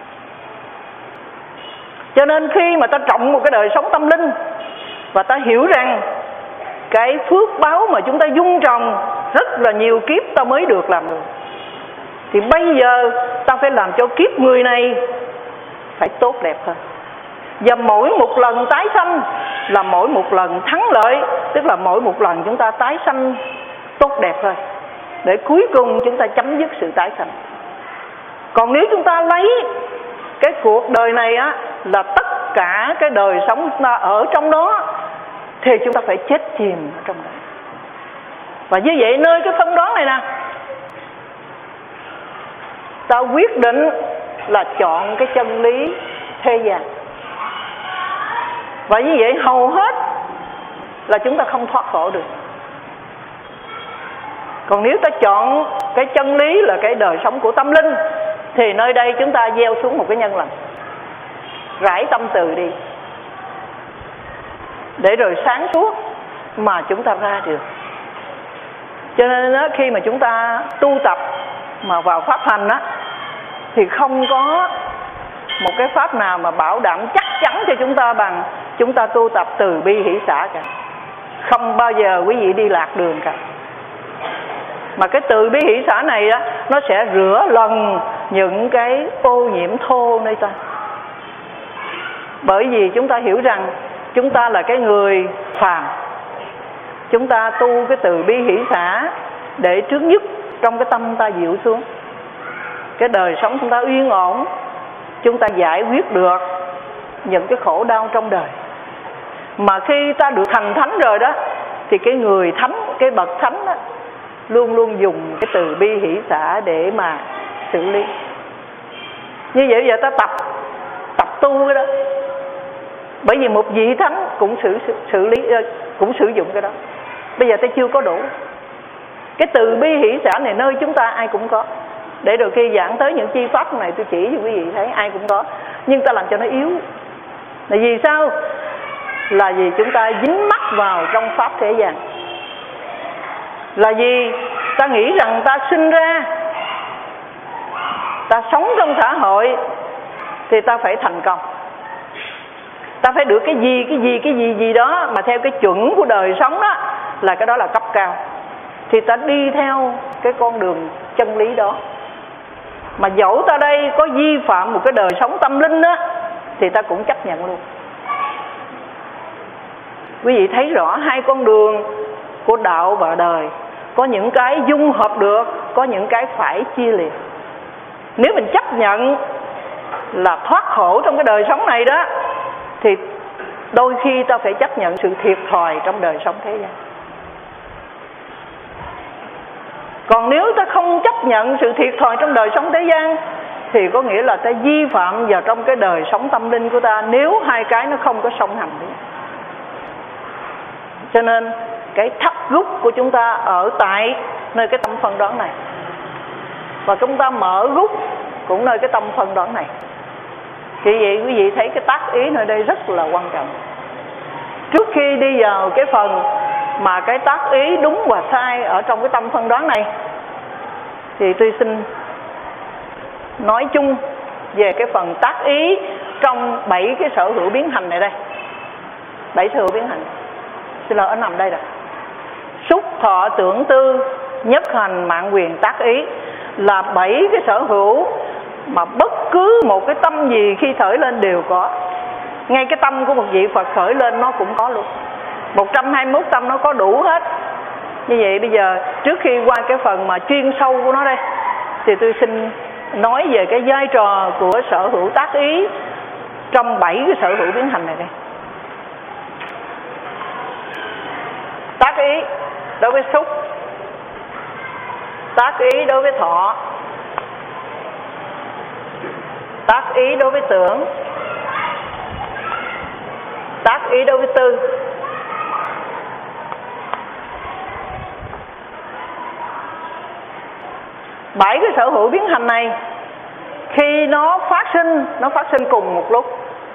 Cho nên khi mà ta trọng một cái đời sống tâm linh, và ta hiểu rằng cái phước báo mà chúng ta dung trồng rất là nhiều kiếp ta mới được làm được, thì bây giờ ta phải làm cho kiếp người này phải tốt đẹp hơn. Và mỗi một lần tái sanh là mỗi một lần thắng lợi, tức là mỗi một lần chúng ta tái sanh tốt đẹp hơn, để cuối cùng chúng ta chấm dứt sự tái sanh. Còn nếu chúng ta lấy cái cuộc đời này á là tất cả cái đời sống chúng ta ở trong đó, thì chúng ta phải chết chìm ở trong đó. Và như vậy nơi cái phân đoán này nè, ta quyết định là chọn cái chân lý thế gian. Và như vậy hầu hết là chúng ta không thoát khổ được. Còn nếu ta chọn cái chân lý là cái đời sống của tâm linh, thì nơi đây chúng ta gieo xuống một cái nhân lành, rải tâm từ đi, để rồi sáng suốt mà chúng ta ra được. Cho nên đó, khi mà chúng ta tu tập mà vào pháp hành á, thì không có một cái pháp nào mà bảo đảm chắc chắn cho chúng ta bằng chúng ta tu tập từ bi hỷ xả cả. Không bao giờ quý vị đi lạc đường cả. Mà cái từ bi hỷ xả này á, nó sẽ rửa lần những cái ô nhiễm thô nơi ta. Bởi vì chúng ta hiểu rằng chúng ta là cái người phàm, chúng ta tu cái từ bi hỷ xả để trước nhất trong cái tâm ta dịu xuống, cái đời sống chúng ta yên ổn, chúng ta giải quyết được những cái khổ đau trong đời. Mà khi ta được thành thánh rồi đó, thì cái người thánh, cái bậc thánh đó, luôn luôn dùng cái từ bi hỷ xả để mà xử lý. Như vậy giờ ta tập tập tu cái đó. Bởi vì một vị thánh cũng xử, xử, xử lý cũng sử dụng cái đó. Bây giờ ta chưa có đủ. Cái từ bi hỷ xả này nơi chúng ta ai cũng có. Để rồi khi giảng tới những chi pháp này tôi chỉ cho quý vị thấy ai cũng có. Nhưng ta làm cho nó yếu. Là vì sao? Là vì chúng ta dính mắc vào trong pháp thế gian. Là vì ta nghĩ rằng ta sinh ra, ta sống trong xã hội, thì ta phải thành công, ta phải được cái gì, cái gì, cái gì gì đó mà theo cái chuẩn của đời sống đó, là cái đó là cấp cao. Thì ta đi theo cái con đường chân lý đó. Mà dẫu ta đây có vi phạm một cái đời sống tâm linh đó, thì ta cũng chấp nhận luôn. Quý vị thấy rõ hai con đường của đạo và đời, có những cái dung hợp được, có những cái phải chia liệt. Nếu mình chấp nhận là thoát khổ trong cái đời sống này đó, thì đôi khi ta phải chấp nhận sự thiệt thòi trong đời sống thế gian. Còn nếu ta không chấp nhận sự thiệt thòi trong đời sống thế gian, thì có nghĩa là ta vi phạm vào trong cái đời sống tâm linh của ta, nếu hai cái nó không có song hành. Cho nên cái thắt rút của chúng ta ở tại nơi cái tâm phân đoán này, và chúng ta mở rút cũng nơi cái tâm phân đoán này. Vì vậy quý vị thấy cái tác ý nơi đây rất là quan trọng. Trước khi đi vào cái phần mà cái tác ý đúng và sai ở trong cái tâm phân đoán này, thì tôi xin nói chung về cái phần tác ý trong bảy cái sở hữu biến hành này đây. Bảy sở hữu biến hành. Xin lỗi, nó nằm đây rồi. Xúc thọ tưởng tư nhất hành mạng quyền tác ý là bảy cái sở hữu mà bất cứ một cái tâm gì khi khởi lên đều có. Ngay cái tâm của một vị Phật khởi lên nó cũng có luôn. Một trăm hai mươi mốt tâm nó có đủ hết. Như vậy bây giờ trước khi qua cái phần mà chuyên sâu của nó đây, thì tôi xin nói về cái vai trò của sở hữu tác ý trong bảy cái sở hữu biến hành này đây. Tác ý đối với xúc, tác ý đối với thọ, tác ý đối với tưởng, tác ý đối với tư, bảy cái sở hữu biến hành này khi nó phát sinh, nó phát sinh cùng một lúc,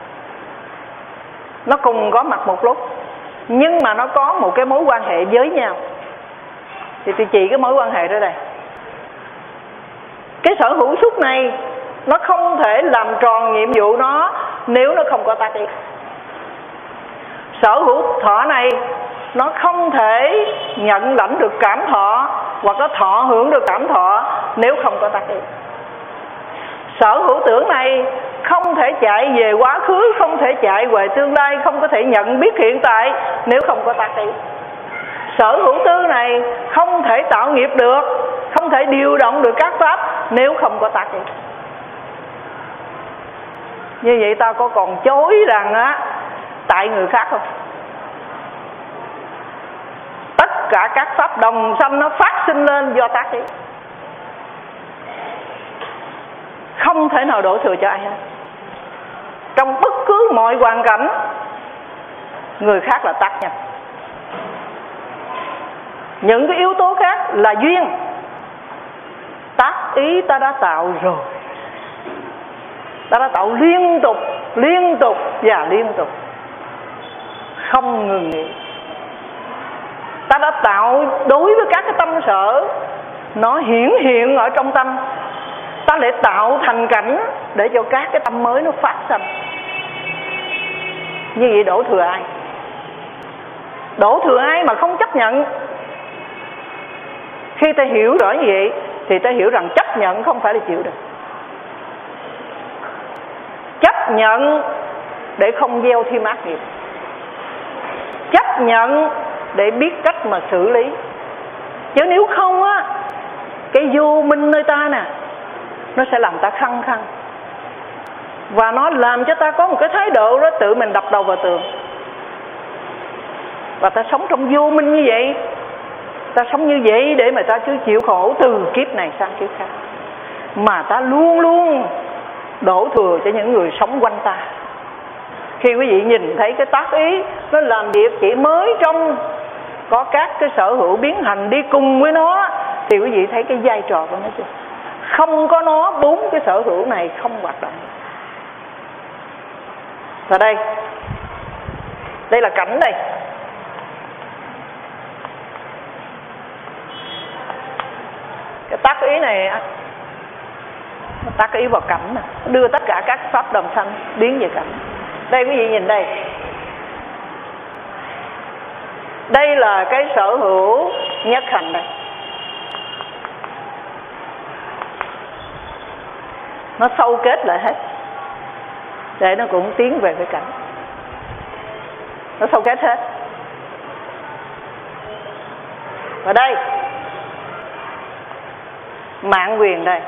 nó cùng có mặt một lúc, nhưng mà nó có một cái mối quan hệ với nhau. Thì tôi chỉ cái mối quan hệ đó đây. Cái sở hữu xúc này nó không thể làm tròn nhiệm vụ nó nếu nó không có tác ý. Sở hữu thọ này nó không thể nhận lãnh được cảm thọ hoặc có thọ hưởng được cảm thọ nếu không có tác ý. Sở hữu tưởng này không thể chạy về quá khứ, không thể chạy về tương lai, không có thể nhận biết hiện tại nếu không có tác ý. Sở hữu tư này không thể tạo nghiệp được, không thể điều động được các pháp nếu không có tác ý. Như vậy ta có còn chối rằng á tại người khác không? Tất cả các pháp đồng sanh nó phát sinh lên do tác ý, không thể nào đổ thừa cho ai hết. Trong bất cứ mọi hoàn cảnh, người khác là tác nhân. Những cái yếu tố khác là duyên. Tác ý ta đã tạo rồi, ta đã tạo liên tục, liên tục và liên tục, không ngừng nghỉ. Ta đã tạo đối với các cái tâm sở, nó hiển hiện ở trong tâm, ta lại tạo thành cảnh để cho các cái tâm mới nó phát sinh. Như vậy đổ thừa ai? Đổ thừa ai mà không chấp nhận? Khi ta hiểu rõ như vậy thì ta hiểu rằng chấp nhận không phải là chịu được. Chấp nhận để không gieo thêm ác nghiệp, chấp nhận để biết cách mà xử lý. Chứ nếu không á, cái vô minh nơi ta nè, nó sẽ làm ta khăng khăng, và nó làm cho ta có một cái thái độ đó tự mình đập đầu vào tường. Và ta sống trong vô minh như vậy, ta sống như vậy để mà ta cứ chịu khổ từ kiếp này sang kiếp khác, mà ta luôn luôn đổ thừa cho những người sống quanh ta. Khi quý vị nhìn thấy cái tác ý nó làm việc chỉ mới trong, có các cái sở hữu biến hành đi cùng với nó, thì quý vị thấy cái vai trò của nó chưa? Không có nó, bốn cái sở hữu này không hoạt động. Và đây, đây là cảnh đây. Cái tác ý này, nó tác ý vào cảnh này, đưa tất cả các pháp đồng sanh biến về cảnh. Đây quý vị nhìn đây, đây là cái sở hữu nhất hành đây. Nó sâu kết lại hết để nó cũng tiến về cái cảnh. Nó sâu kết hết. Và đây, mạng quyền đây.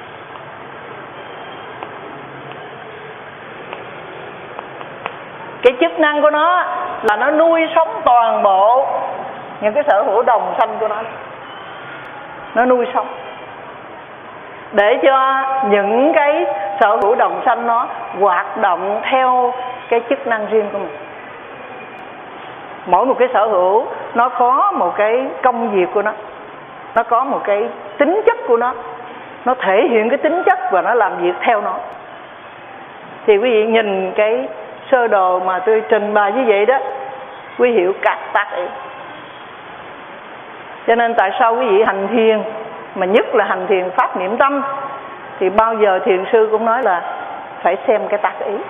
Cái chức năng của nó là nó nuôi sống toàn bộ những cái sở hữu đồng sanh của nó. Nó nuôi sống để cho những cái sở hữu đồng sanh nó hoạt động theo cái chức năng riêng của mình. Mỗi một cái sở hữu nó có một cái công việc của nó, nó có một cái tính chất của nó, nó thể hiện cái tính chất và nó làm việc theo nó. Thì quý vị nhìn cái sơ đồ mà tôi trình bày như vậy đó, quý hiểu các tác ý. Cho nên tại sao quý vị hành thiền mà nhất là hành thiền pháp niệm tâm, thì bao giờ thiền sư cũng nói là phải xem cái tác ý.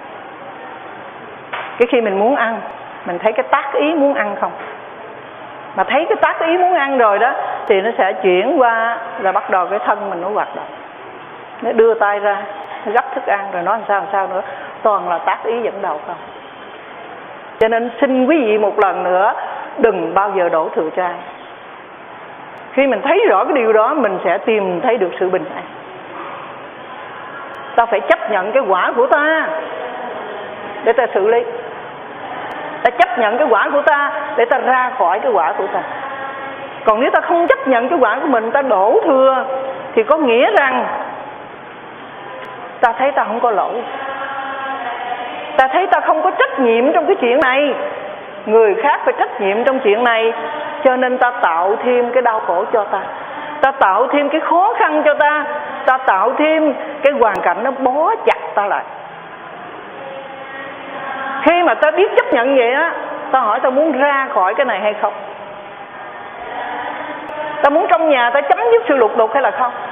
Cái khi mình muốn ăn, mình thấy cái tác ý muốn ăn không, mà thấy cái tác ý muốn ăn rồi đó thì nó sẽ chuyển qua là bắt đầu cái thân mình nó hoạt động, nó đưa tay ra, nó gấp thức ăn rồi nói làm sao làm sao nữa, toàn là tác ý dẫn đầu không. Cho nên xin quý vị một lần nữa đừng bao giờ đổ thừa cho ai. Khi mình thấy rõ cái điều đó, mình sẽ tìm thấy được sự bình an. Ta phải chấp nhận cái quả của ta để ta xử lý. Ta chấp nhận cái quả của ta để ta ra khỏi cái quả của ta. Còn nếu ta không chấp nhận cái quả của mình, ta đổ thừa, thì có nghĩa rằng ta thấy ta không có lỗi, ta thấy ta không có trách nhiệm trong cái chuyện này, người khác phải trách nhiệm trong chuyện này, cho nên ta tạo thêm cái đau khổ cho ta, ta tạo thêm cái khó khăn cho ta, ta tạo thêm cái hoàn cảnh nó bó chặt ta lại. Khi mà ta biết chấp nhận vậy á, ta hỏi ta muốn ra khỏi cái này hay không, ta muốn trong nhà ta chấm dứt sự lục đục hay là không,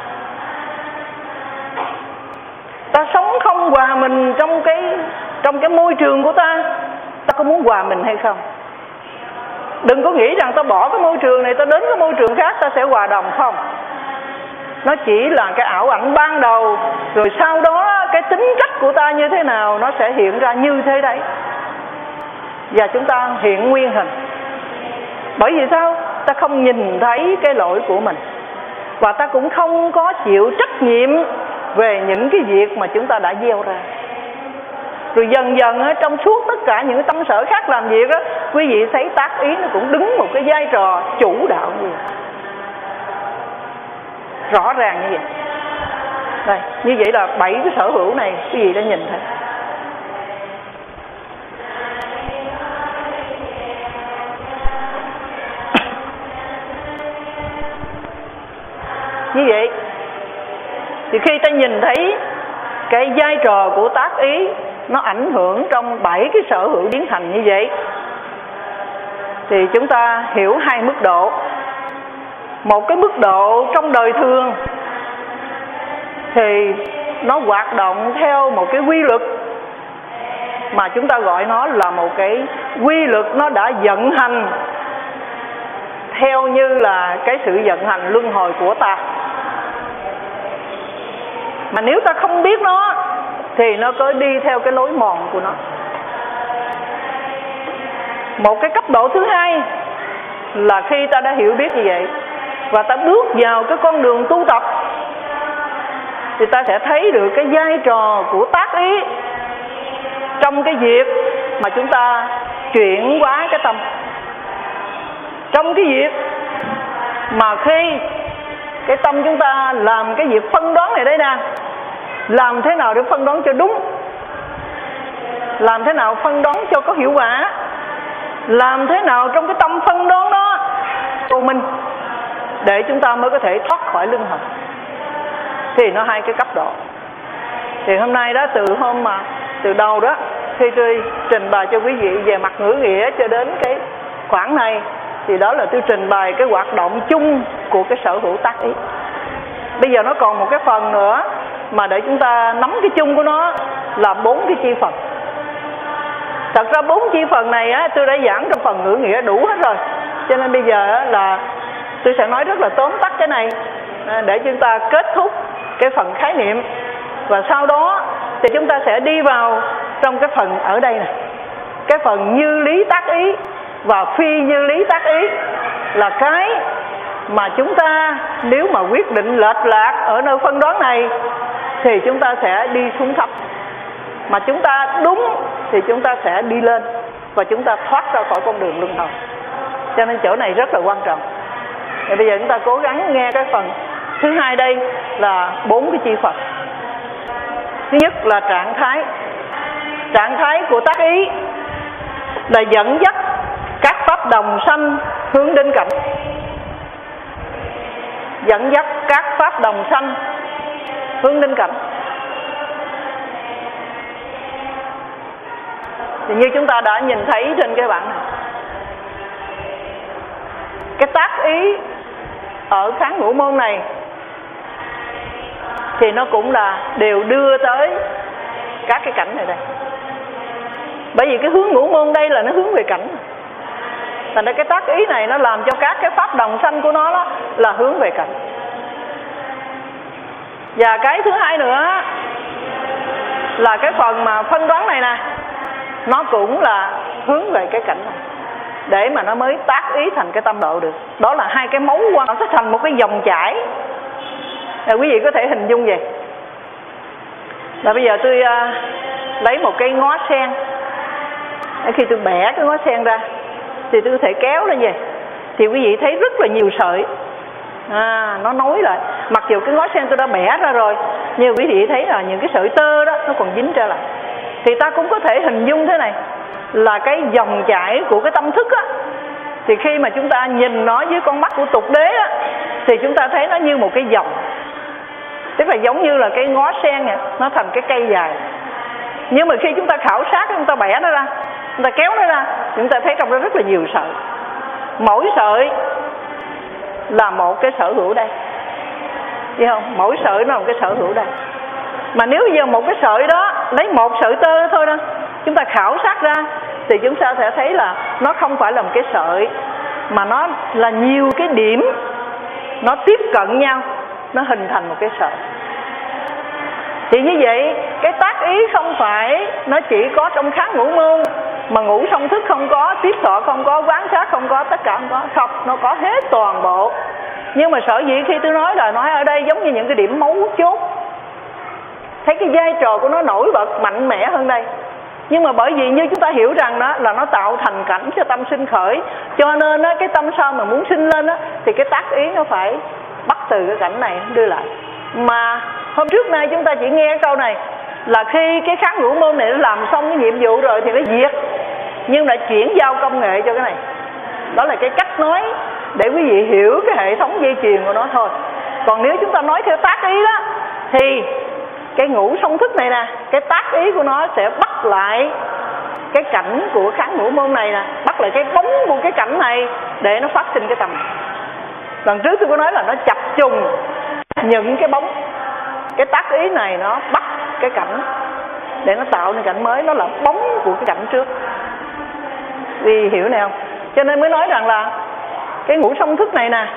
ta sống không hòa mình trong cái trong cái môi trường của ta, ta có muốn hòa mình hay không. Đừng có nghĩ rằng ta bỏ cái môi trường này, ta đến cái môi trường khác ta sẽ hòa đồng, không. Nó chỉ là cái ảo ảnh ban đầu, rồi sau đó cái tính cách của ta như thế nào nó sẽ hiện ra như thế đấy. Và chúng ta hiện nguyên hình. Bởi vì sao? Ta không nhìn thấy cái lỗi của mình, và ta cũng không có chịu trách nhiệm về những cái việc mà chúng ta đã gieo ra. Rồi dần dần á, trong suốt tất cả những tâm sở khác làm việc á, quý vị thấy tác ý nó cũng đứng một cái vai trò chủ đạo như vậy. Rõ ràng như vậy. Đây, như vậy là bảy cái sở hữu này quý vị đã nhìn thấy. Như vậy thì khi ta nhìn thấy cái vai trò của tác ý nó ảnh hưởng trong bảy cái sở hữu biến thành như vậy, thì chúng ta hiểu hai mức độ. Một cái mức độ trong đời thường thì nó hoạt động theo một cái quy luật mà chúng ta gọi nó là một cái quy luật nó đã vận hành theo như là cái sự vận hành luân hồi của ta. Mà nếu ta không biết nó thì nó cứ đi theo cái lối mòn của nó. Một cái cấp độ thứ hai là khi ta đã hiểu biết như vậy và ta bước vào cái con đường tu tập, thì ta sẽ thấy được cái vai trò của tác ý trong cái việc mà chúng ta chuyển hóa cái tâm. Trong cái việc mà khi cái tâm chúng ta làm cái việc phân đoán này đây nè, làm thế nào để phân đoán cho đúng, làm thế nào phân đoán cho có hiệu quả, làm thế nào trong cái tâm phân đoán đó tu minh, để chúng ta mới có thể thoát khỏi luân hồi. Thì nó hai cái cấp độ. Thì hôm nay đó, từ hôm mà từ đầu đó, khi tôi trình bày cho quý vị về mặt ngữ nghĩa cho đến cái khoảng này, thì đó là tôi trình bày cái hoạt động chung của cái sở hữu tác ý. Bây giờ nó còn một cái phần nữa mà để chúng ta nắm cái chung của nó là bốn cái chi phần. Thật ra bốn chi phần này á, tôi đã giảng trong phần ngữ nghĩa đủ hết rồi, cho nên bây giờ á, là tôi sẽ nói rất là tóm tắt cái này để chúng ta kết thúc cái phần khái niệm, và sau đó thì chúng ta sẽ đi vào trong cái phần ở đây này, cái phần như lý tác ý và phi như lý tác ý, là cái mà chúng ta nếu mà quyết định lệch lạc ở nơi phân đoán này thì chúng ta sẽ đi xuống thấp, mà chúng ta đúng thì chúng ta sẽ đi lên và chúng ta thoát ra khỏi con đường luân hồi. Cho nên chỗ này rất là quan trọng. Thì bây giờ chúng ta cố gắng nghe cái phần thứ hai, đây là bốn cái chi phần. Thứ nhất là trạng thái. Trạng thái của tác ý là dẫn dắt các pháp đồng sanh hướng đến cảnh. Dẫn dắt các pháp đồng sanh hướng đến cảnh. Thì như chúng ta đã nhìn thấy trên cái bảng này, cái tác ý ở kháng ngũ môn này thì nó cũng là đều đưa tới các cái cảnh này đây. Bởi vì cái hướng ngũ môn đây là nó hướng về cảnh, thành ra cái tác ý này nó làm cho các cái pháp đồng sanh của nó đó là hướng về cảnh. Và cái thứ hai nữa là cái phần mà phân đoán này nè, nó cũng là hướng về cái cảnh này, để mà nó mới tác ý thành cái tâm độ được. Đó là hai cái mấu quan, nó sẽ thành một cái dòng chảy. Rồi quý vị có thể hình dung về là bây giờ tôi uh, lấy một cái ngó sen. Khi tôi bẻ cái ngó sen ra thì tôi có thể kéo lên về, thì quý vị thấy rất là nhiều sợi à, nó nối lại. Mặc dù cái ngó sen tôi đã bẻ ra rồi, nhưng quý vị thấy là những cái sợi tơ đó nó còn dính trở lại. Thì ta cũng có thể hình dung thế này, là cái dòng chảy của cái tâm thức á, thì khi mà chúng ta nhìn nó với con mắt của tục đế á, thì chúng ta thấy nó như một cái dòng, tức là giống như là cái ngó sen này, nó thành cái cây dài. Nhưng mà khi chúng ta khảo sát, chúng ta bẻ nó ra, chúng ta kéo nó ra, chúng ta thấy trong đó rất là nhiều sợi. Mỗi sợi là một cái sở hữu đây, thấy không? Mỗi sợi nó là một cái sở hữu đây. Mà nếu giờ một cái sợi đó, lấy một sợi tơ thôi đó, chúng ta khảo sát ra, thì chúng ta sẽ thấy là nó không phải là một cái sợi, mà nó là nhiều cái điểm, nó tiếp cận nhau, nó hình thành một cái sợi. Thì như vậy, cái tác ý không phải nó chỉ có trong kháng ngũ môn, mà ngũ song thức không có, tiếp thọ không có, quán sát không có, tất cả không có. Không, nó có hết toàn bộ. Nhưng mà sở dĩ khi tôi nói là nói ở đây giống như những cái điểm mấu chốt, thấy cái vai trò của nó nổi bật mạnh mẽ hơn đây. Nhưng mà bởi vì như chúng ta hiểu rằng đó là nó tạo thành cảnh cho tâm sinh khởi, cho nên đó, cái tâm sao mà muốn sinh lên đó, thì cái tác ý nó phải bắt từ cái cảnh này đưa lại. Mà hôm trước nay chúng ta chỉ nghe cái câu này là khi cái kháng ngũ môn này nó làm xong cái nhiệm vụ rồi thì nó diệt, nhưng lại chuyển giao công nghệ cho cái này. Đó là cái cách nói để quý vị hiểu cái hệ thống dây chuyền của nó thôi. Còn nếu chúng ta nói theo tác ý đó, thì cái ngũ song thức này nè, cái tác ý của nó sẽ bắt lại cái cảnh của kháng ngũ môn này nè, bắt lại cái bóng của cái cảnh này để nó phát sinh cái tầm. Lần trước tôi có nói là nó chập trùng những cái bóng. Cái tác ý này nó bắt cái cảnh để nó tạo nên cảnh mới, nó là bóng của cái cảnh trước. Vì hiểu này không? Cho nên mới nói rằng là cái ngũ song thức này nè,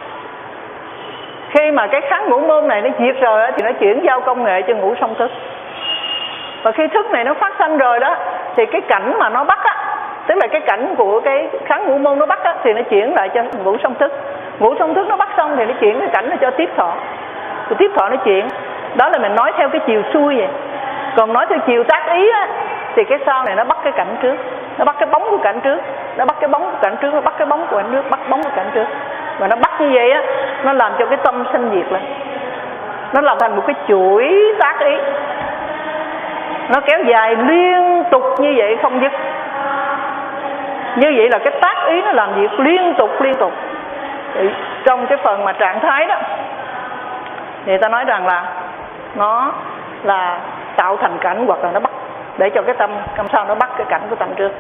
khi mà cái kháng ngũ môn này nó diệt rồi thì nó chuyển giao công nghệ cho ngũ song thức. Và khi thức này nó phát sanh rồi đó, thì cái cảnh mà nó bắt á, tức là cái cảnh của cái kháng ngũ môn nó bắt á, thì nó chuyển lại cho ngũ song thức. Ngũ song thức nó bắt xong thì nó chuyển cái cảnh nó cho tiếp thọ. Rồi tiếp thọ nó chuyển. Đó là mình nói theo cái chiều xuôi vậy. Còn nói theo chiều tác ý á, thì cái sau này nó bắt cái cảnh trước, nó bắt cái bóng của cảnh trước, nó bắt cái bóng của cảnh trước, nó bắt cái bóng của cảnh trước, bắt bóng của cảnh trước. Và nó bắt như vậy á, nó làm cho cái tâm sanh diệt lên. Nó làm thành một cái chuỗi tác ý, nó kéo dài liên tục như vậy không dứt. Như vậy là cái tác ý nó làm việc liên tục liên tục. Thì trong cái phần mà trạng thái đó, người ta nói rằng là nó là tạo thành cảnh, hoặc là nó bắt để cho cái tâm làm sao nó bắt cái cảnh của tâm trước.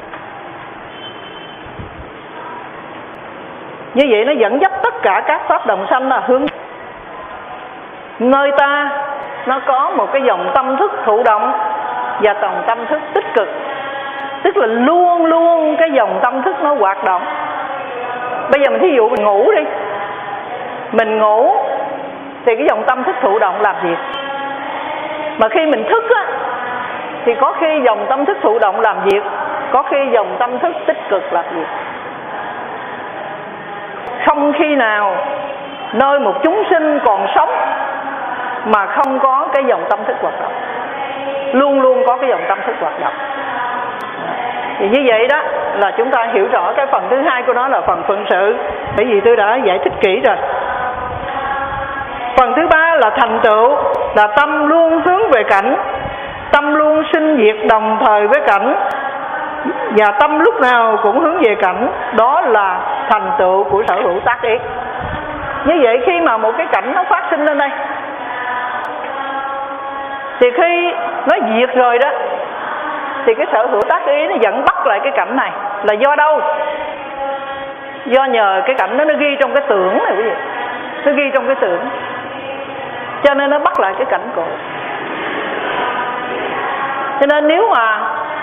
Như vậy nó dẫn dắt tất cả các pháp đồng sanh là hướng. Nơi ta nó có một cái dòng tâm thức thụ động và dòng tâm thức tích cực, tức là luôn luôn cái dòng tâm thức nó hoạt động. Bây giờ mình thí dụ mình ngủ đi, mình ngủ thì cái dòng tâm thức thụ động làm việc. Mà khi mình thức á, thì có khi dòng tâm thức thụ động làm việc, có khi dòng tâm thức tích cực làm việc. Không khi nào nơi một chúng sinh còn sống mà không có cái dòng tâm thức hoạt động, luôn luôn có cái dòng tâm thức hoạt động. Thì như vậy đó là chúng ta hiểu rõ cái phần thứ hai của nó là phần phận sự, bởi vì tôi đã giải thích kỹ rồi. Phần thứ ba là thành tựu, là tâm luôn hướng về cảnh, tâm luôn sinh diệt đồng thời với cảnh, và tâm lúc nào cũng hướng về cảnh. Đó là thành tựu của sở hữu tác ý. Như vậy khi mà một cái cảnh nó phát sinh lên đây, thì khi nó diệt rồi đó, thì cái sở hữu tác ý nó vẫn bắt lại cái cảnh này. Là do đâu? Do nhờ cái cảnh đó nó ghi trong cái tưởng này quý vị, nó ghi trong cái tưởng, cho nên nó bắt lại cái cảnh cổ. Cho nên nếu mà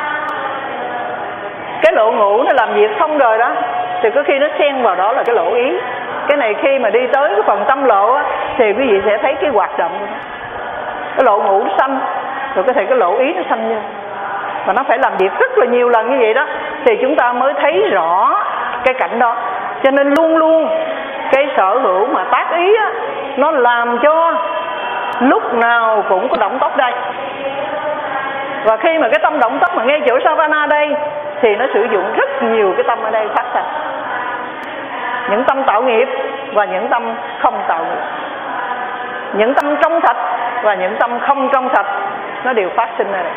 cái lộ ngũ nó làm việc xong rồi đó, thì có khi nó xen vào đó là cái lộ ý. Cái này khi mà đi tới cái phần tâm lộ á, thì quý vị sẽ thấy cái hoạt động của nó. Cái lộ ngũ nó sanh, rồi có thể cái lộ ý nó sanh vô. Và nó phải làm việc rất là nhiều lần như vậy đó, thì chúng ta mới thấy rõ cái cảnh đó. Cho nên luôn luôn cái sở hữu mà tác ý á, nó làm cho lúc nào cũng có động tốc đây. Và khi mà cái tâm động tốc mà ngay chỗ Savana đây, thì nó sử dụng rất nhiều cái tâm ở đây phát sinh. Những tâm tạo nghiệp và những tâm không tạo nghiệp, những tâm trong sạch và những tâm không trong sạch, nó đều phát sinh ở đây.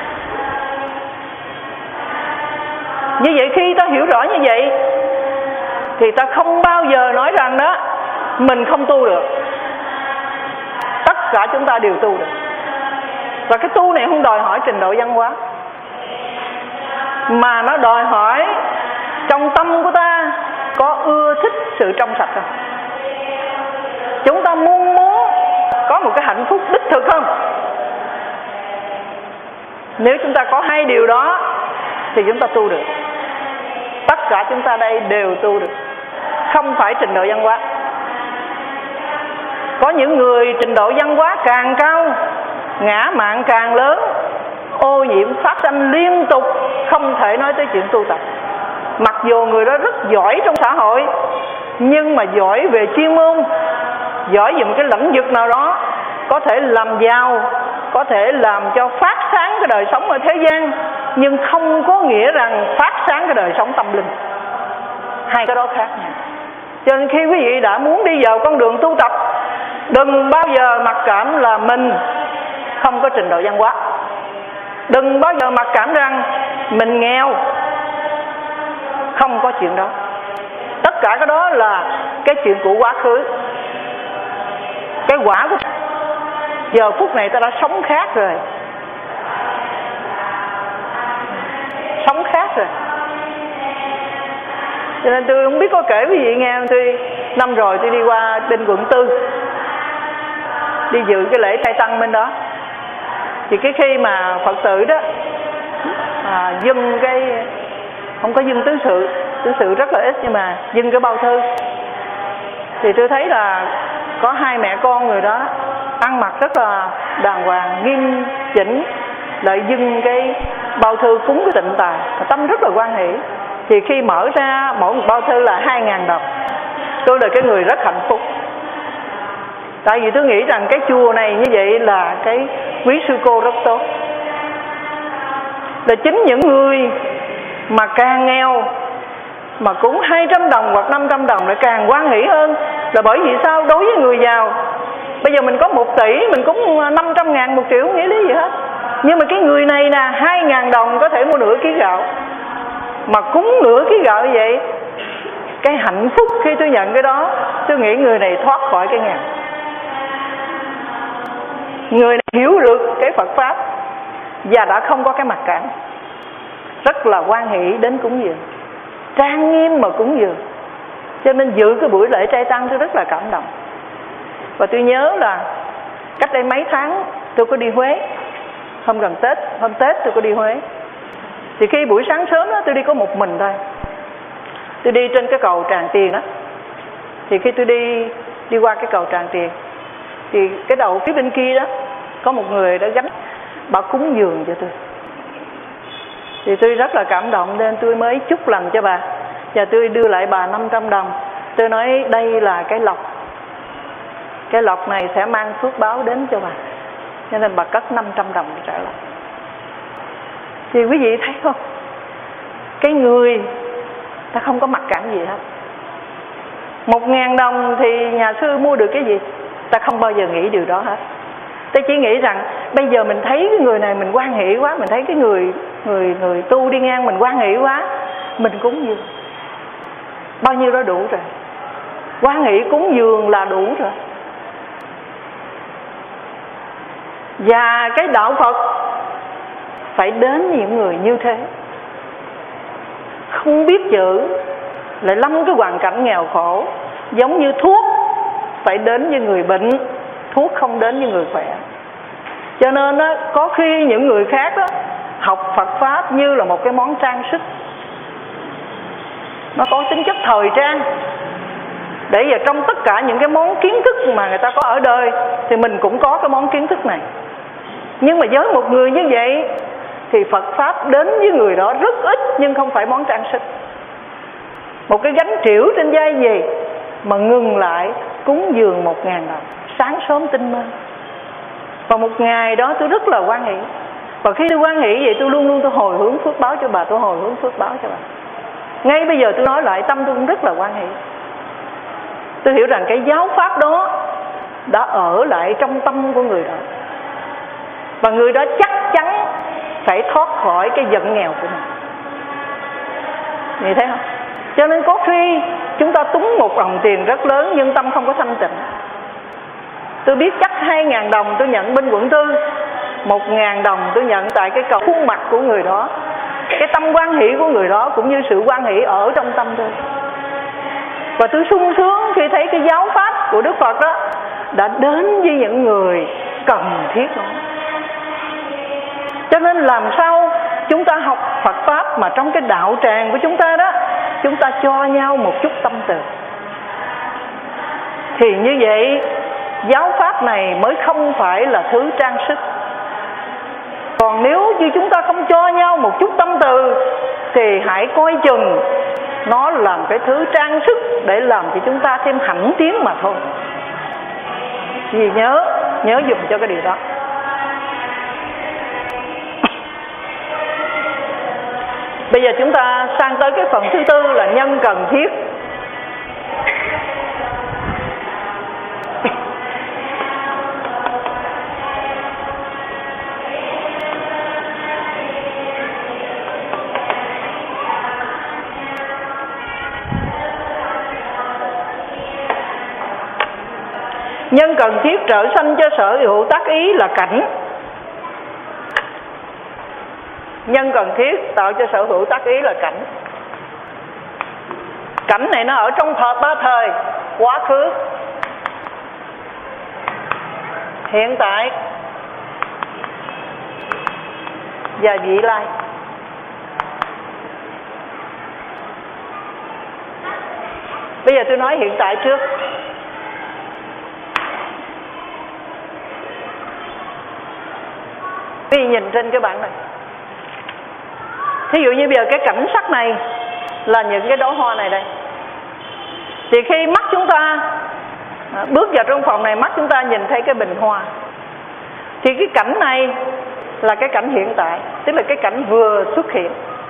Như vậy khi ta hiểu rõ như vậy, thì ta không bao giờ nói rằng đó mình không tu được. Tất cả chúng ta đều tu được. Và cái tu này không đòi hỏi trình độ văn hóa, mà nó đòi hỏi trong tâm của ta có ưa thích sự trong sạch không? Chúng ta muốn muốn có một cái hạnh phúc đích thực không? Nếu chúng ta có hai điều đó thì chúng ta tu được. Tất cả chúng ta đây đều tu được, không phải trình độ văn hóa. Có những người trình độ văn hóa càng cao, ngã mạn càng lớn, ô nhiễm phát sanh liên tục, không thể nói tới chuyện tu tập. Mặc dù người đó rất giỏi trong xã hội, nhưng mà giỏi về chuyên môn, giỏi về một cái lĩnh vực nào đó, có thể làm giàu, có thể làm cho phát sáng cái đời sống ở thế gian, nhưng không có nghĩa rằng phát sáng cái đời sống tâm linh. Hai cái đó khác nhau. Cho nên khi quý vị đã muốn đi vào con đường tu tập, đừng bao giờ mặc cảm là mình không có trình độ văn hóa. Đừng bao giờ mặc cảm rằng mình nghèo. Không có chuyện đó. Tất cả cái đó là cái chuyện của quá khứ. Cái quả của giờ phút này ta đã sống khác rồi. Sống khác rồi. Cho nên tôi không biết có kể quý vị nghe. Tôi năm rồi tôi đi qua bên quận tư, đi dự cái lễ trai tăng bên đó. Thì cái khi mà Phật tử đó à, dâng cái, không có dâng tứ sự, tứ sự rất là ít, nhưng mà dâng cái bao thư, thì tôi thấy là có hai mẹ con người đó ăn mặc rất là đàng hoàng, nghiêm chỉnh, lại dâng cái bao thư cúng cái tịnh tài, tâm rất là hoan hỷ. Thì khi mở ra mỗi một bao thư là hai ngàn đồng. Tôi là cái người rất hạnh phúc. Tại vì tôi nghĩ rằng cái chùa này như vậy là cái quý sư cô rất tốt. Là chính những người mà càng nghèo mà cũng hai trăm đồng hoặc năm trăm đồng lại càng hoan hỷ hơn. Là bởi vì sao? Đối với người giàu, bây giờ mình có một tỷ, mình cúng năm trăm ngàn, một triệu, không nghĩa lý gì hết. Nhưng mà cái người này nè, hai ngàn đồng có thể mua nửa ký gạo. Mà cúng nửa ký gạo như vậy, cái hạnh phúc khi tôi nhận cái đó, tôi nghĩ người này thoát khỏi cái nghèo. Người này hiểu được cái Phật Pháp và đã không có cái mặc cảm, rất là hoan hỷ đến cúng dường, trang nghiêm mà cúng dường. Cho nên dự cái buổi lễ trai tăng tôi rất là cảm động. Và tôi nhớ là cách đây mấy tháng tôi có đi Huế, hôm gần Tết, hôm Tết tôi có đi Huế. Thì khi buổi sáng sớm đó tôi đi có một mình thôi. Tôi đi trên cái cầu Tràng Tiền đó. Thì khi tôi đi đi qua cái cầu Tràng Tiền, thì cái đầu phía bên kia đó có một người đã gánh, bà cúng dường cho tôi. Thì tôi rất là cảm động nên tôi mới chúc lành cho bà. Và tôi đưa lại bà năm trăm đồng. Tôi nói đây là cái lộc, cái lộc này sẽ mang phước báo đến cho bà. Cho nên bà cất năm trăm đồng trở lại. Thì quý vị thấy không? Cái người ta không có mặc cảm gì hết. Một ngàn đồng thì nhà sư mua được cái gì? Ta không bao giờ nghĩ điều đó hết. Ta chỉ nghĩ rằng bây giờ mình thấy cái người này mình hoan hỷ quá, mình thấy cái người người người tu đi ngang mình hoan hỷ quá, mình cúng dường. Bao nhiêu đó đủ rồi. Hoan hỷ cúng dường là đủ rồi. Và cái đạo Phật phải đến những người như thế, không biết chữ, lại lâm cái hoàn cảnh nghèo khổ. Giống như thuốc phải đến với người bệnh, thuốc không đến với người khỏe. Cho nên á, có khi những người khác đó, học Phật Pháp như là một cái món trang sức, nó có tính chất thời trang. Để giờ trong tất cả những cái món kiến thức mà người ta có ở đời thì mình cũng có cái món kiến thức này. Nhưng mà với một người như vậy thì Phật Pháp đến với người đó rất ít, nhưng không phải món trang sức. Một cái gánh trĩu trên vai gì mà ngừng lại cúng dường một ngàn đồng, sáng sớm tinh mơ. Và một ngày đó tôi rất là hoan hỷ. Và khi tôi hoan hỷ vậy tôi luôn luôn tôi hồi hướng phước báo cho bà, tôi hồi hướng phước báo cho bà. Ngay bây giờ tôi nói lại tâm tôi cũng rất là hoan hỷ. Tôi hiểu rằng cái giáo pháp đó đã ở lại trong tâm của người đó, và người đó chắc chắn phải thoát khỏi cái giận nghèo của mình. Nhìn thấy không? Cho nên có khi chúng ta túng một đồng tiền rất lớn nhưng tâm không có thanh tịnh. Tôi biết chắc hai ngàn đồng tôi nhận bên quận tư, một ngàn đồng tôi nhận tại cái cầu khuôn mặt của người đó. Cái tâm hoan hỷ của người đó cũng như sự hoan hỷ ở trong tâm tôi. Và tôi sung sướng khi thấy cái giáo pháp của Đức Phật đó đã đến với những người cần thiết đó. Cho nên làm sao chúng ta học Phật Pháp mà trong cái đạo tràng của chúng ta đó, chúng ta cho nhau một chút tâm từ. Thì như vậy giáo pháp này mới không phải là thứ trang sức. Còn nếu như chúng ta không cho nhau một chút tâm từ thì hãy coi chừng nó làm cái thứ trang sức để làm cho chúng ta thêm hãnh tiến mà thôi. Vì nhớ, nhớ dùng cho cái điều đó. Bây giờ chúng ta sang tới cái phần thứ tư là nhân cần thiết. Nhân cần thiết trợ sanh cho sở hữu tác ý là cảnh. Nhân cần thiết tạo cho sở hữu tác ý là cảnh. Cảnh này nó ở trong ba thời: quá khứ, hiện tại và vị lai. Bây giờ tôi nói hiện tại trước. Quý vị nhìn trên cái bảng này, thí dụ như bây giờ cái cảnh sắc này là những cái đóa hoa này đây. Thì khi mắt chúng ta bước vào trong phòng này, mắt chúng ta nhìn thấy cái bình hoa. Thì cái cảnh này là cái cảnh hiện tại, tức là cái cảnh vừa xuất hiện.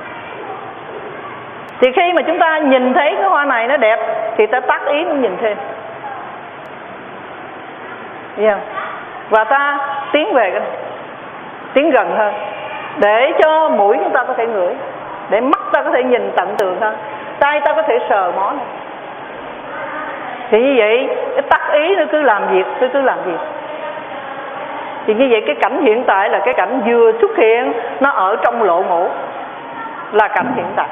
Thì khi mà chúng ta nhìn thấy cái hoa này nó đẹp thì ta tác ý muốn nhìn thêm, yeah. Và ta tiến về cái này, tiến gần hơn, để cho mũi chúng ta có thể ngửi, để mắt ta có thể nhìn tận tường hơn, tay ta có thể sờ mó này. Thì như vậy cái tác ý nó cứ làm việc, nó cứ làm việc. Thì như vậy cái cảnh hiện tại là cái cảnh vừa xuất hiện, nó ở trong lộ ngũ, là cảnh hiện tại.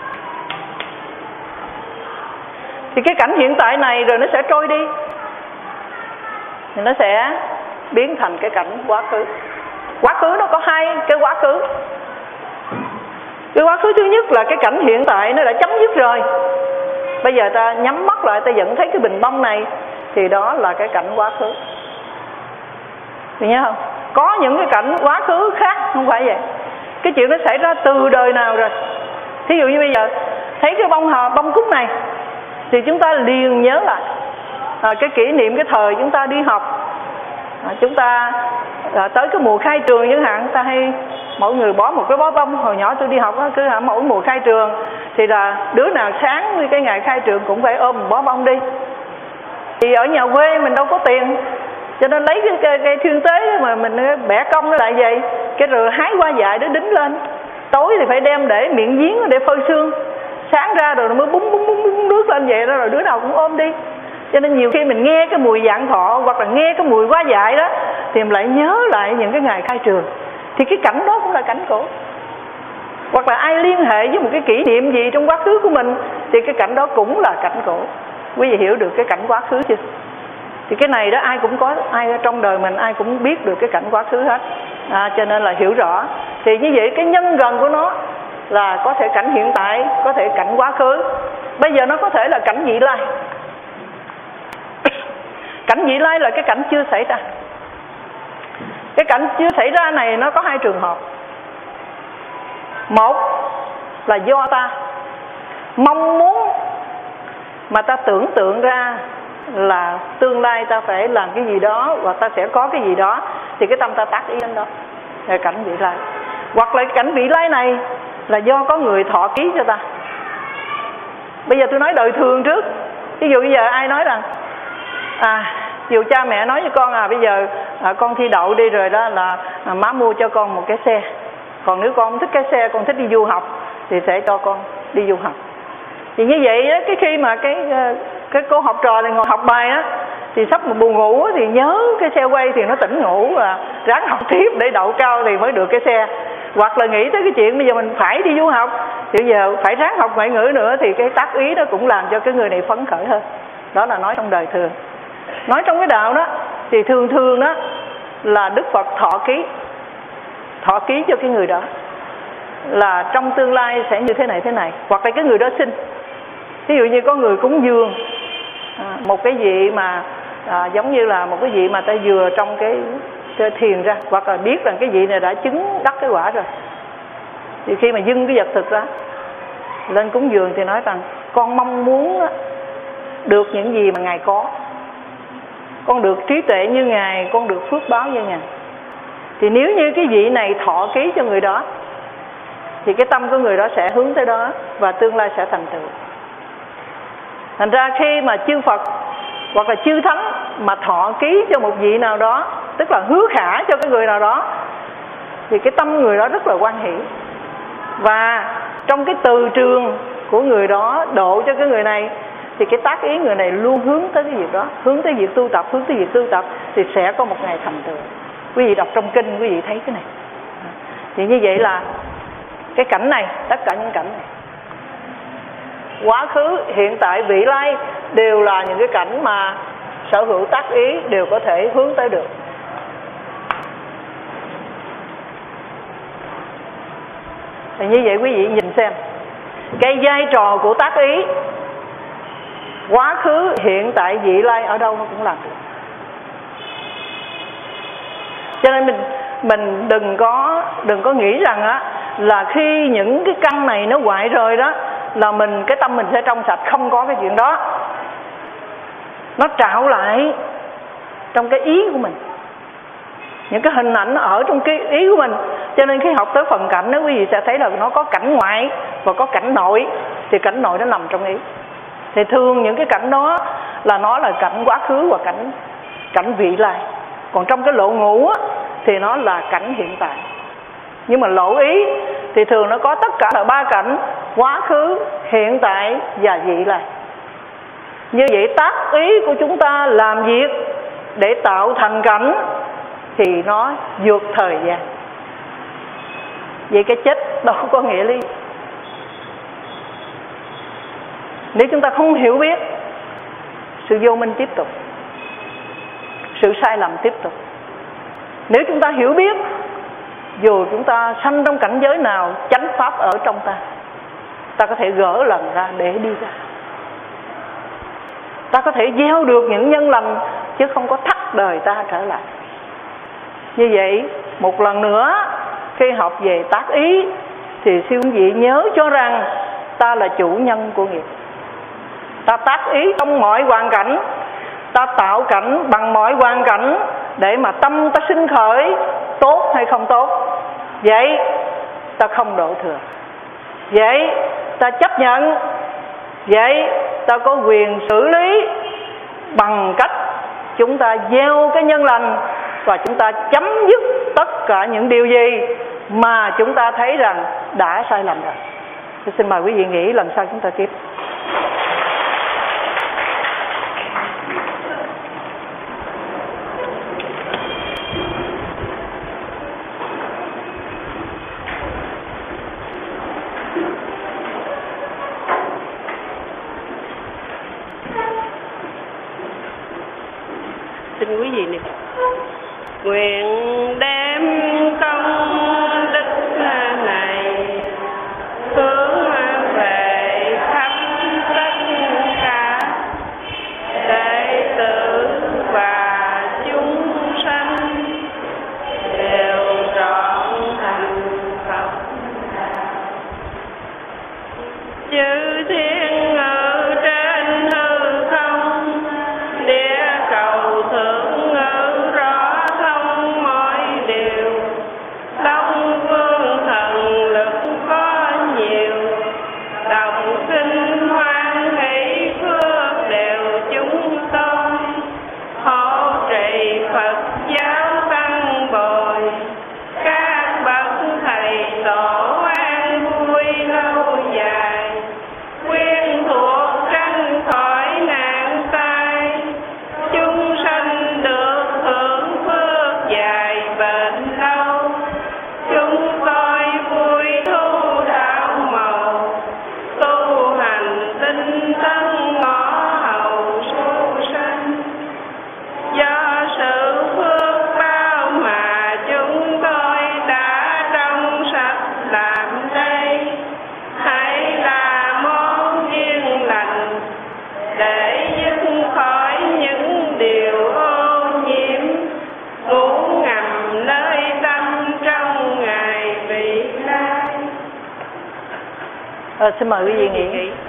Thì cái cảnh hiện tại này rồi nó sẽ trôi đi, thì nó sẽ biến thành cái cảnh quá khứ. Quá khứ nó có hai cái quá khứ. Cái quá khứ thứ nhất là cái cảnh hiện tại nó đã chấm dứt rồi. Bây giờ ta nhắm mắt lại, ta vẫn thấy cái bình bông này, thì đó là cái cảnh quá khứ. Được nhớ không? Có những cái cảnh quá khứ khác không phải vậy. Cái chuyện nó xảy ra từ đời nào rồi. Thí dụ như bây giờ thấy cái bông hờ, bông cúc này, thì chúng ta liền nhớ lại à, cái kỷ niệm cái thời chúng ta đi học. à, Chúng ta à, tới cái mùa khai trường chẳng hạn, ta hay mỗi người bó một cái bó bông. Hồi nhỏ tôi đi học đó, cứ hả, mỗi mùa khai trường thì là đứa nào sáng như cái ngày khai trường cũng phải ôm một bó bông đi. Thì ở nhà quê mình đâu có tiền, cho nên lấy cái, cái, cái thiên tế mà mình bẻ cong nó lại vậy, cái rồi hái hoa dại đó đính lên. Tối thì phải đem để miệng giếng để phơi sương, sáng ra rồi nó mới búng búng búng búng nước lên vậy đó, rồi đứa nào cũng ôm đi. Cho nên nhiều khi mình nghe cái mùi vạn thọ hoặc là nghe cái mùi hoa dại đó thì mình lại nhớ lại những cái ngày khai trường. Thì cái cảnh đó cũng là cảnh cổ. Hoặc là ai liên hệ với một cái kỷ niệm gì trong quá khứ của mình thì cái cảnh đó cũng là cảnh cũ. Quý vị hiểu được cái cảnh quá khứ chưa? Thì cái này đó ai cũng có, ai trong đời mình ai cũng biết được cái cảnh quá khứ hết, à, cho nên là hiểu rõ. Thì như vậy cái nhân gần của nó là có thể cảnh hiện tại, có thể cảnh quá khứ, bây giờ nó có thể là cảnh vị lai. Cảnh vị lai là cái cảnh chưa xảy ra. Cái cảnh chưa xảy ra này nó có hai trường hợp. Một là do ta mong muốn mà ta tưởng tượng ra là tương lai ta phải làm cái gì đó và ta sẽ có cái gì đó, thì cái tâm ta tác ý đến đó là cảnh vị lai. Hoặc là cảnh vị lai này là do có người thọ ký cho ta. Bây giờ tôi nói đời thường trước. Ví dụ bây giờ ai nói rằng à, dù cha mẹ nói với con à bây giờ à, con thi đậu đi rồi đó là à, má mua cho con một cái xe. Còn nếu con không thích cái xe, con thích đi du học thì sẽ cho con đi du học. Thì như vậy á, cái khi mà cái cái cô học trò này ngồi học bài á, thì sắp mà buồn ngủ thì nhớ cái xe quay thì nó tỉnh ngủ và ráng học tiếp để đậu cao thì mới được cái xe. Hoặc là nghĩ tới cái chuyện bây giờ mình phải đi du học thì bây giờ phải ráng học ngoại ngữ nữa, thì cái tác ý đó cũng làm cho cái người này phấn khởi hơn. Đó là nói trong đời thường. Nói trong cái đạo đó thì thường thường đó là Đức Phật thọ ký, thọ ký cho cái người đó là trong tương lai sẽ như thế này thế này. Hoặc là cái người đó xin, ví dụ như có người cúng dường à, một cái vị mà à, giống như là một cái vị mà ta vừa trong cái, cái thiền ra, hoặc là biết rằng cái vị này đã chứng đắc cái quả rồi, thì khi mà dâng cái vật thực ra lên cúng dường thì nói rằng con mong muốn được những gì mà Ngài có, con được trí tuệ như Ngài, con được phước báo như Ngài. Thì nếu như cái vị này thọ ký cho người đó thì cái tâm của người đó sẽ hướng tới đó và tương lai sẽ thành tựu. Thành ra khi mà chư Phật hoặc là chư Thánh mà thọ ký cho một vị nào đó, tức là hứa khả cho cái người nào đó, thì cái tâm người đó rất là hoan hỷ. Và trong cái từ trường của người đó độ cho cái người này, thì cái tác ý người này luôn hướng tới cái việc đó, hướng tới việc tu tập, hướng tới việc tu tập thì sẽ có một ngày thành tựu. Quý vị đọc trong kinh quý vị thấy cái này. Thì như vậy là cái cảnh này, tất cả những cảnh này, quá khứ, hiện tại, vị lai đều là những cái cảnh mà sở hữu tác ý đều có thể hướng tới được. Thì như vậy quý vị nhìn xem cái vai trò của tác ý quá khứ, hiện tại, vị lai ở đâu nó cũng làm được. Cho nên mình mình đừng có đừng có nghĩ rằng á là khi những cái căn này nó hoại rồi đó là mình cái tâm mình sẽ trong sạch, không có cái chuyện đó. Nó trạo lại trong cái ý của mình, những cái hình ảnh ở trong cái ý của mình. Cho nên khi học tới phần cảnh đó quý vị sẽ thấy là nó có cảnh ngoại và có cảnh nội. Thì cảnh nội nó nằm trong ý. Thì thường những cái cảnh đó là nó là cảnh quá khứ và cảnh cảnh vị lai. Còn trong cái lộ ngũ á, thì nó là cảnh hiện tại. Nhưng mà lộ ý thì thường nó có tất cả là ba cảnh: quá khứ, hiện tại và vị lai. Như vậy tác ý của chúng ta làm việc để tạo thành cảnh thì nó vượt thời gian. Vậy cái chết đâu có nghĩa lý. Nếu chúng ta không hiểu biết, sự vô minh tiếp tục, sự sai lầm tiếp tục. Nếu chúng ta hiểu biết, dù chúng ta sanh trong cảnh giới nào, chánh pháp ở trong ta, ta có thể gỡ lần ra để đi ra. Ta có thể gieo được những nhân lành chứ không có thắt đời ta trở lại. Như vậy một lần nữa khi học về tác ý thì siêu quý vị nhớ cho rằng ta là chủ nhân của nghiệp. Ta tác ý trong mọi hoàn cảnh, ta tạo cảnh bằng mọi hoàn cảnh để mà tâm ta sinh khởi tốt hay không tốt. Vậy ta không đổ thừa. Vậy ta chấp nhận. Vậy ta có quyền xử lý bằng cách chúng ta gieo cái nhân lành và chúng ta chấm dứt tất cả những điều gì mà chúng ta thấy rằng đã sai lầm rồi. Tôi xin mời quý vị nghĩ, lần sau chúng ta tiếp. nguyện đem công đức này hướng về khắp tất cả đệ tử và chúng sanh đều trọn thành Phật. Chư thiên ở trên hư không, địa cầu thượng ngữ rõ thông mọi điều. Đông phương thần lực có nhiều, đọc kinh hoan hỷ phước đều chúng tôi. Hộ trì Phật giáo tăng bồi, các bậc thầy tổ an vui lâu dài. Quyên thuộc tranh khỏi nạn tai, chúng sanh được hưởng phước dài bền lâu. Chúng tôi vui thu đạo màu, tu hành tinh tấn ngõ hầu su sanh. Do sự phước bao mà chúng tôi đã trong sạch làm đây, hãy là món duyên lành để dứt khỏi những điều ô nhiễm ngủ ngầm nơi tâm trong ngày vị lai. À, xin mời quý vị nghỉ.